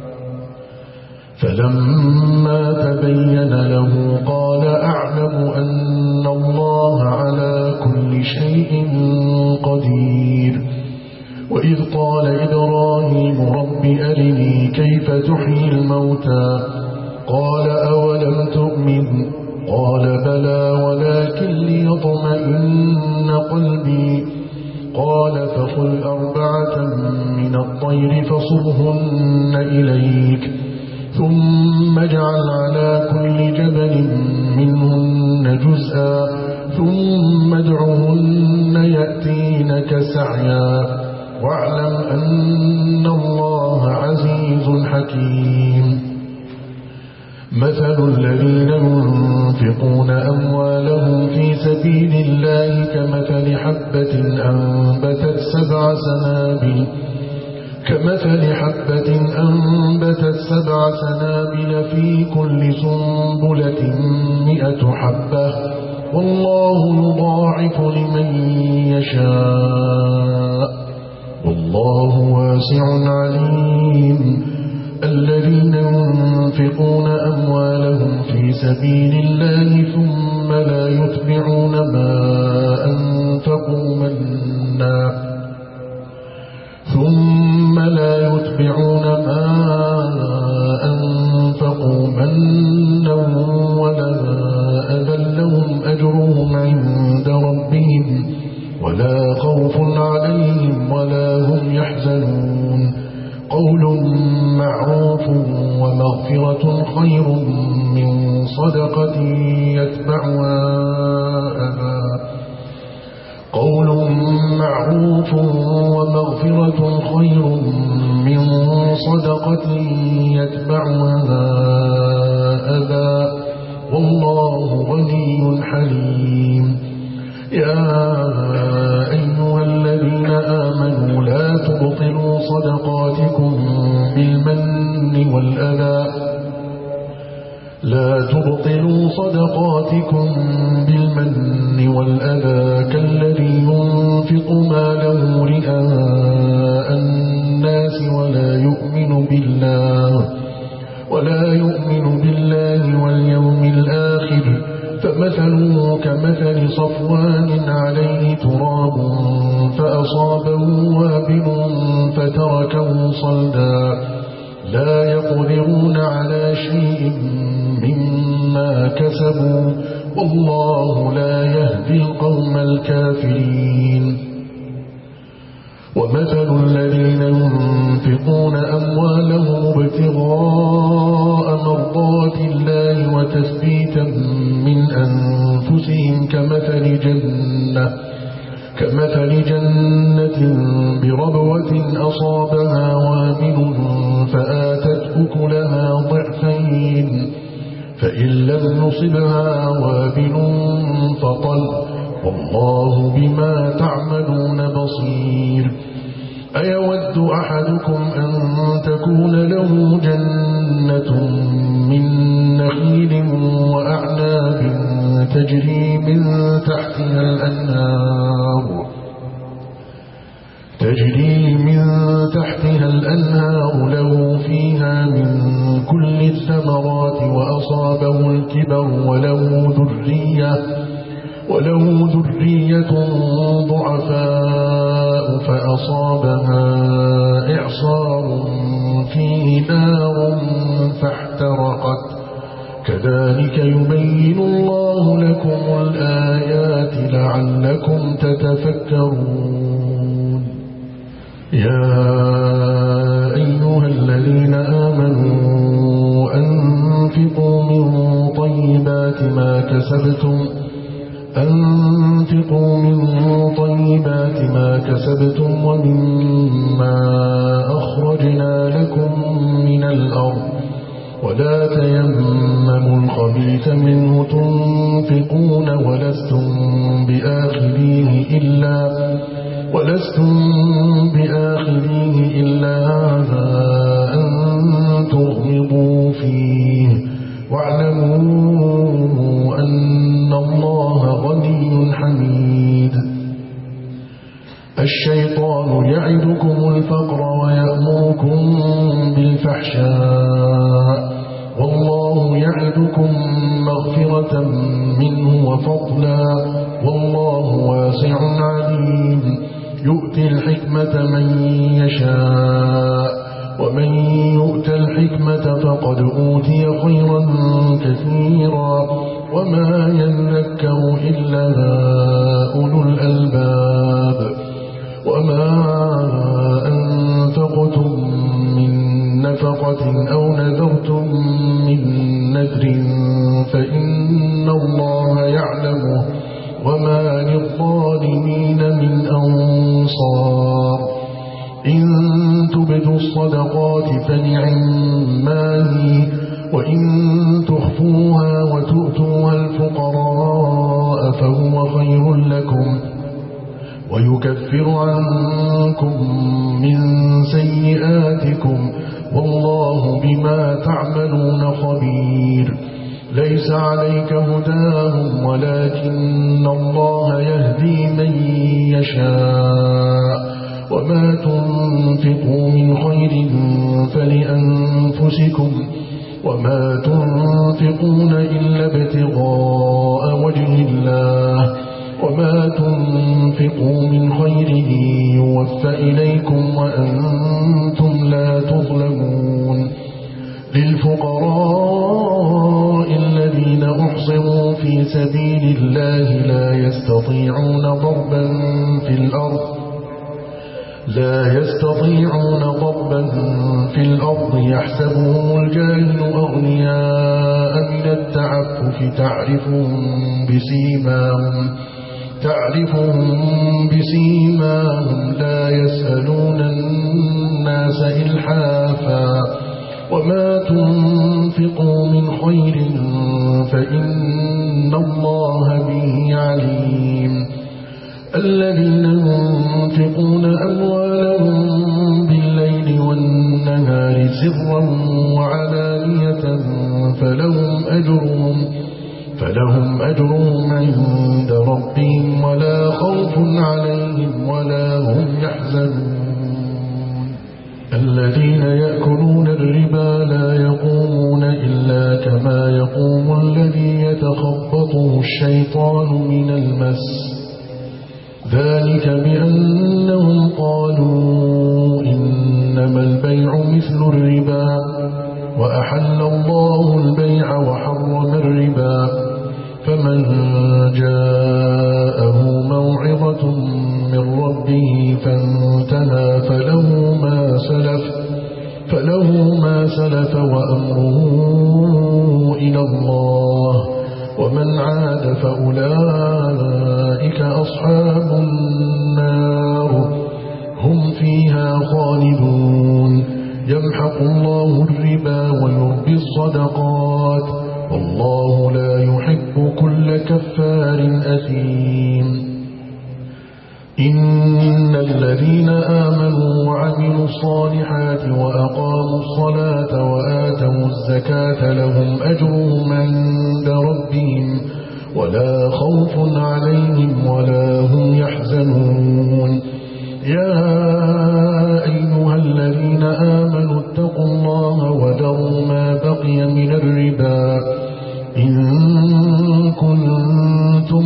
فلما تبين له قال أعلم أن الله على كل شيء قدير. وإذ قال إبراهيم رب أرني كيف تحيي الموتى قال أولم تؤمن قال بلى ولكن ليطمئن قلبي قال فخذ أربعة من الطير فصرهن إليك ثم اجعل على كل جبل منهن جزءا ثم ادعهن يأتينك سعيا واعلم أن الله عزيز حكيم. مثل الذين ينفقون أموالهم في سبيل الله كمثل حبة أنبتت سبع سنابل كمثل حبة أنبتت سبع سنابل في كل سنبلة مئة حبة والله يضاعف لمن يشاء والله واسع عليم. الذين ينفقون أموالهم في سبيل الله ثم لا يتبعون ما أنفقوا منا ثم لا يتبعون ما أنفقوا منا ولا أذى لهم أجرهم عند ربهم ولا خوف عليهم ولا هم يحزنون. قول معروف ومغفرة خير من صدقة يتبعها أذى قول معروف ومغفرة خير من صدقة يتبعها أذى والله غني حليم. يا أيها الذين آمنوا لا تبطلوا صدقاتكم بالمن والأذى لا تبطلوا صدقاتكم بالمن والأذى كالذي ينفق ماله رئاء الناس ولا يؤمن بالله ولا يؤمن بالله واليوم الآخر فمثله كمثل صفوان عليه تراب فأصابه وابل فتركه صلدا لا يقدرون على شيء مما كسبوا والله لا يهدي القوم الكافرين. ومثل الذين ينفقون أموالهم ابتغاء مرضات الله وتثبيتا من أنفسهم كمثل جنة كمثل جنة بربوة أصابها وابل فآتت أكلها ضعفين فإن لم يصبها وابل فطل والله بما تعملون بصير. أيود أحدكم أن تكون له جنة من نخيل وأعناب تجري من تحتها الأنهار تجري من تحتها الأنهار له فيها من كل الثمرات وأصابه الكبر وله ذرية وله ذرية ضعفاء فأصابها إعصار فيه نار فاحترقت كذلك يبين الله لكم الآيات لعلكم تتفكرون. يا أيها الذين آمنوا أنفقوا من طيبات ما كسبتم أنفقوا من طيبات ما كسبتم ومما أخرجنا لكم من الأرض ولا تيمموا الخبيث منه تنفقون ولستم بآخذيه إلا ولستم بآخذيه إلا أن تغمضوا فيه واعلموا أن الله غني حميد. الشيطان يعدكم الفقر ويأمركم بالفحشاء والله يعدكم مغفرة منه وفضلا والله واسع عليم. يؤتي الحكمة من يشاء ومن يؤت الحكمة فقد أوتي خيرا كثيرا وما يذكر إلا أولو الألباب. وما أنفقتم من نفقة أو نذرتم من نذر فإن الله يعلمه وما للظالمين من أنصار. إن تبدوا الصدقات فنعما هي وإن تخفوها وتؤتوها الفقراء فهو خير لكم ويكفر عنكم من سيئاتكم والله بما تعملون خبير. ليس عليك هداهم ولكن الله يهدي من يشاء وما تنفقوا من خير فلأنفسكم وما تنفقون إلا ابتغاء وجه الله وما تنفقوا من خير يوفى إليكم وأنتم لا تظلمون. للفقراء الذين أحصروا في سبيل الله لا يستطيعون ضربا في الأرض لا يستطيعون ضربا في الأرض يحسبهم الجاهل أغنياء من التعفف تعرفهم بسيماهم تعرفهم بسيماهم لا يسألون الناس إلحافا وما تنفقوا من خير فإن الله به عليم. الذين ينفقون أموالهم بالليل والنهار سرا وعلانية فلهم أجرهم فلهم أجرهم عند ربهم ولا خوف عليهم ولا هم يحزنون. الذين يأكلون الربا لا يقومون إلا كما يقوم الذي يتخبطه الشيطان من المس ذلك بأنهم قالوا إنما البيع مثل الربا وأحل الله البيع وحرم الربا فمن جاءه موعظة من ربه فانتهى فله ما سلف فله ما سلف وأمره إلى الله ومن عاد فأولئك أصحاب النار هم فيها خالدون. يمحق الله الربا ويربي الصدقات والله لا يحب كل كفار أثيم. إن الذين آمنوا وعملوا الصالحات وأقاموا الصلاة وآتوا الزكاة لهم أجرهم عند ربهم ولا خوف عليهم ولا هم يحزنون. يا أيها الذين آمنوا اتقوا الله وذروا ما بقي من الربا إن كنتم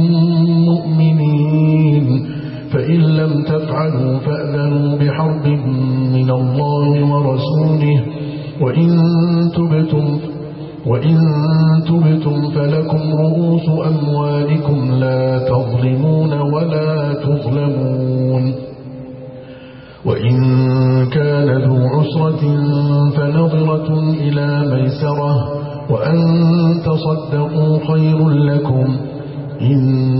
مؤمنين فإن لم تفعلوا فأذنوا بحرب من الله ورسوله وإن تبتم وإن تبتم فلكم رؤوس أموالكم لا تظلمون ولا تظلمون. وإن كان ذو عسرة فنظرة إلى ميسرة وأن تصدقوا خير لكم إن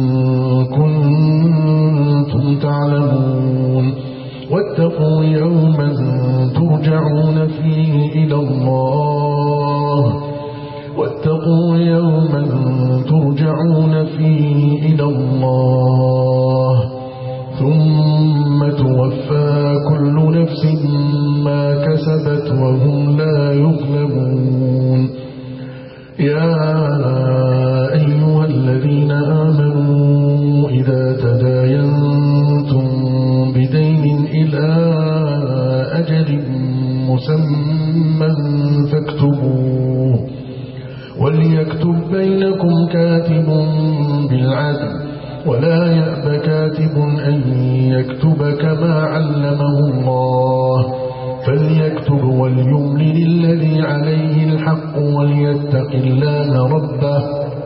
كنتم تعلمون. واتقوا يوما ترجعون فيه إلى الله واتقوا يوما ترجعون فيه إلى الله ثم توفى كل نفس ما كسبت وهم لا يظلمون. يا أيها الذين آمنوا إذا تداينتم بدين إلى أجل مسمى فاكتبوه وليكتب بينكم كاتب بالعدل ولا يأب كاتب أن يكتب كما علمه الله فليكتب وليملل الذي عليه الحق وليتق الله ربه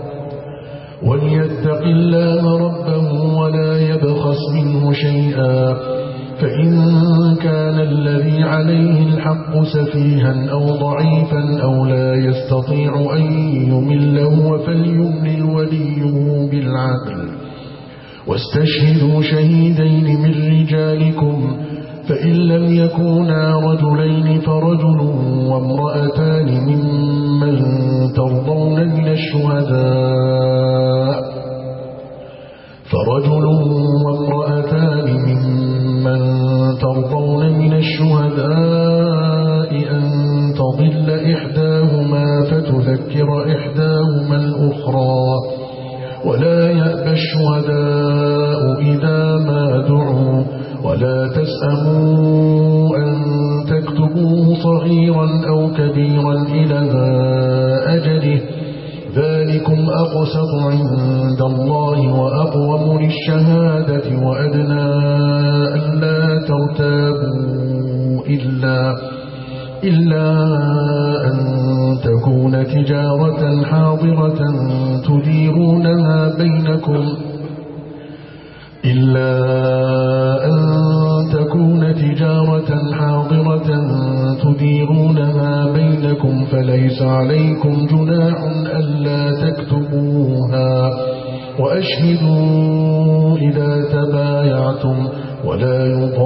وليتق الله ربه ولا يبخس منه شيئا فإن كان الذي عليه الحق سفيها أو ضعيفا أو لا يستطيع أن يمل هو فليملل وليه بالعدل واستشهدوا شهيدين من رجالكم فإن لم يكونا رجلين فرجل وامرأتان ممن ترضون من الشهداء فرجل وامرأتان ممن ترضون من الشهداء أن تضل إحداهما فتذكر إحداهما الأخرى ولا يأبى الشهداء إذا ما دعوا ولا تسأموا أن تكتبوه صغيرا أو كبيرا إلى أجله ذلكم أقسط عند الله وأقوم للشهادة وأدنى ألا ترتابوا إلا, إلا أن تكون تجارة حاضرة تديرونها بينكم إلا أن تكون تجارة حاضرة تديرونها بينكم فليس عليكم جناح ألا تكتبوها وأشهدوا إذا تبايعتم ولا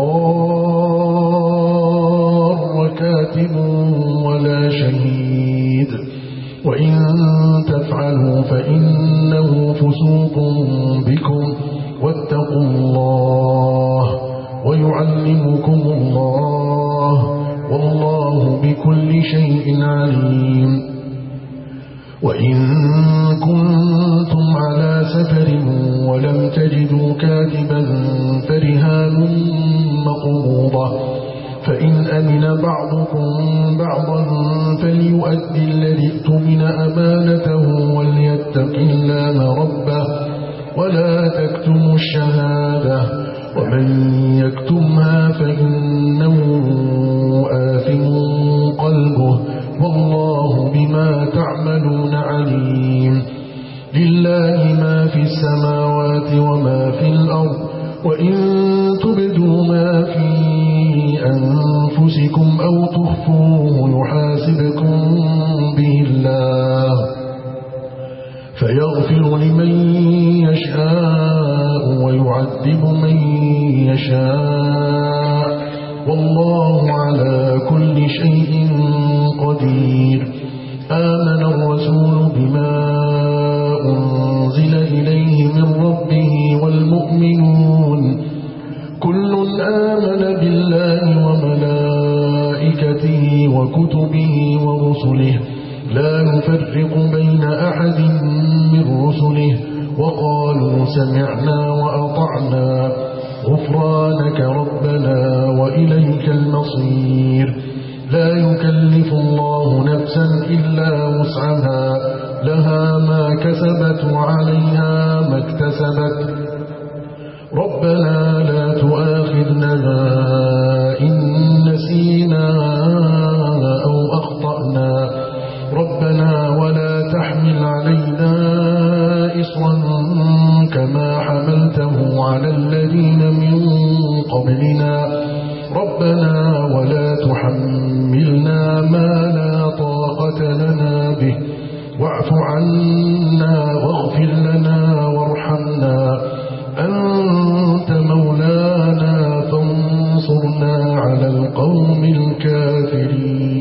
يضار كاتب ولا شهيد وإن تفعلوا فإنه فسوق بكم واتقوا الله ويعلمكم الله والله بكل شيء عليم وإن كنتم على سفر ولم تجدوا كاتبا فرهان مقبوضة فإن أمن بعضكم بعضا فليؤدي الذي اؤتمن أمانته وليتق الله ربه ولا تكتموا الشهادة ومن يكتمها فإنه آثم قلبه والله بما تعملون عليم لله ما في السماوات وما في الأرض وإن تبدوا ما في أنفسكم أو تخفوه يحاسبكم به الله فيغفر لمن يشاء ويعذب من يشاء والله على كل شيء قدير آمن الرسول بما أنزل إليه من ربه والمؤمنون كل آمن بالله وملائكته وكتبه ورسله لا نفرق بين أحد من رسله وقالوا سمعنا وأطعنا غفرانك ربنا وإليك المصير لا يكلف الله نفسا إلا وسعها لها ما كسبت وعليها ما اكتسبت ربنا لا تؤاخذنا إن نسينا أو أخطأنا ربنا ولا تحمل علينا إصرا كما حملته على الذين من قبلنا ربنا ولا تحملنا ما لا طاقة لنا به واعف عنا واغفر لنا وارحمنا أنت مولانا فانصرنا على القوم الكافرين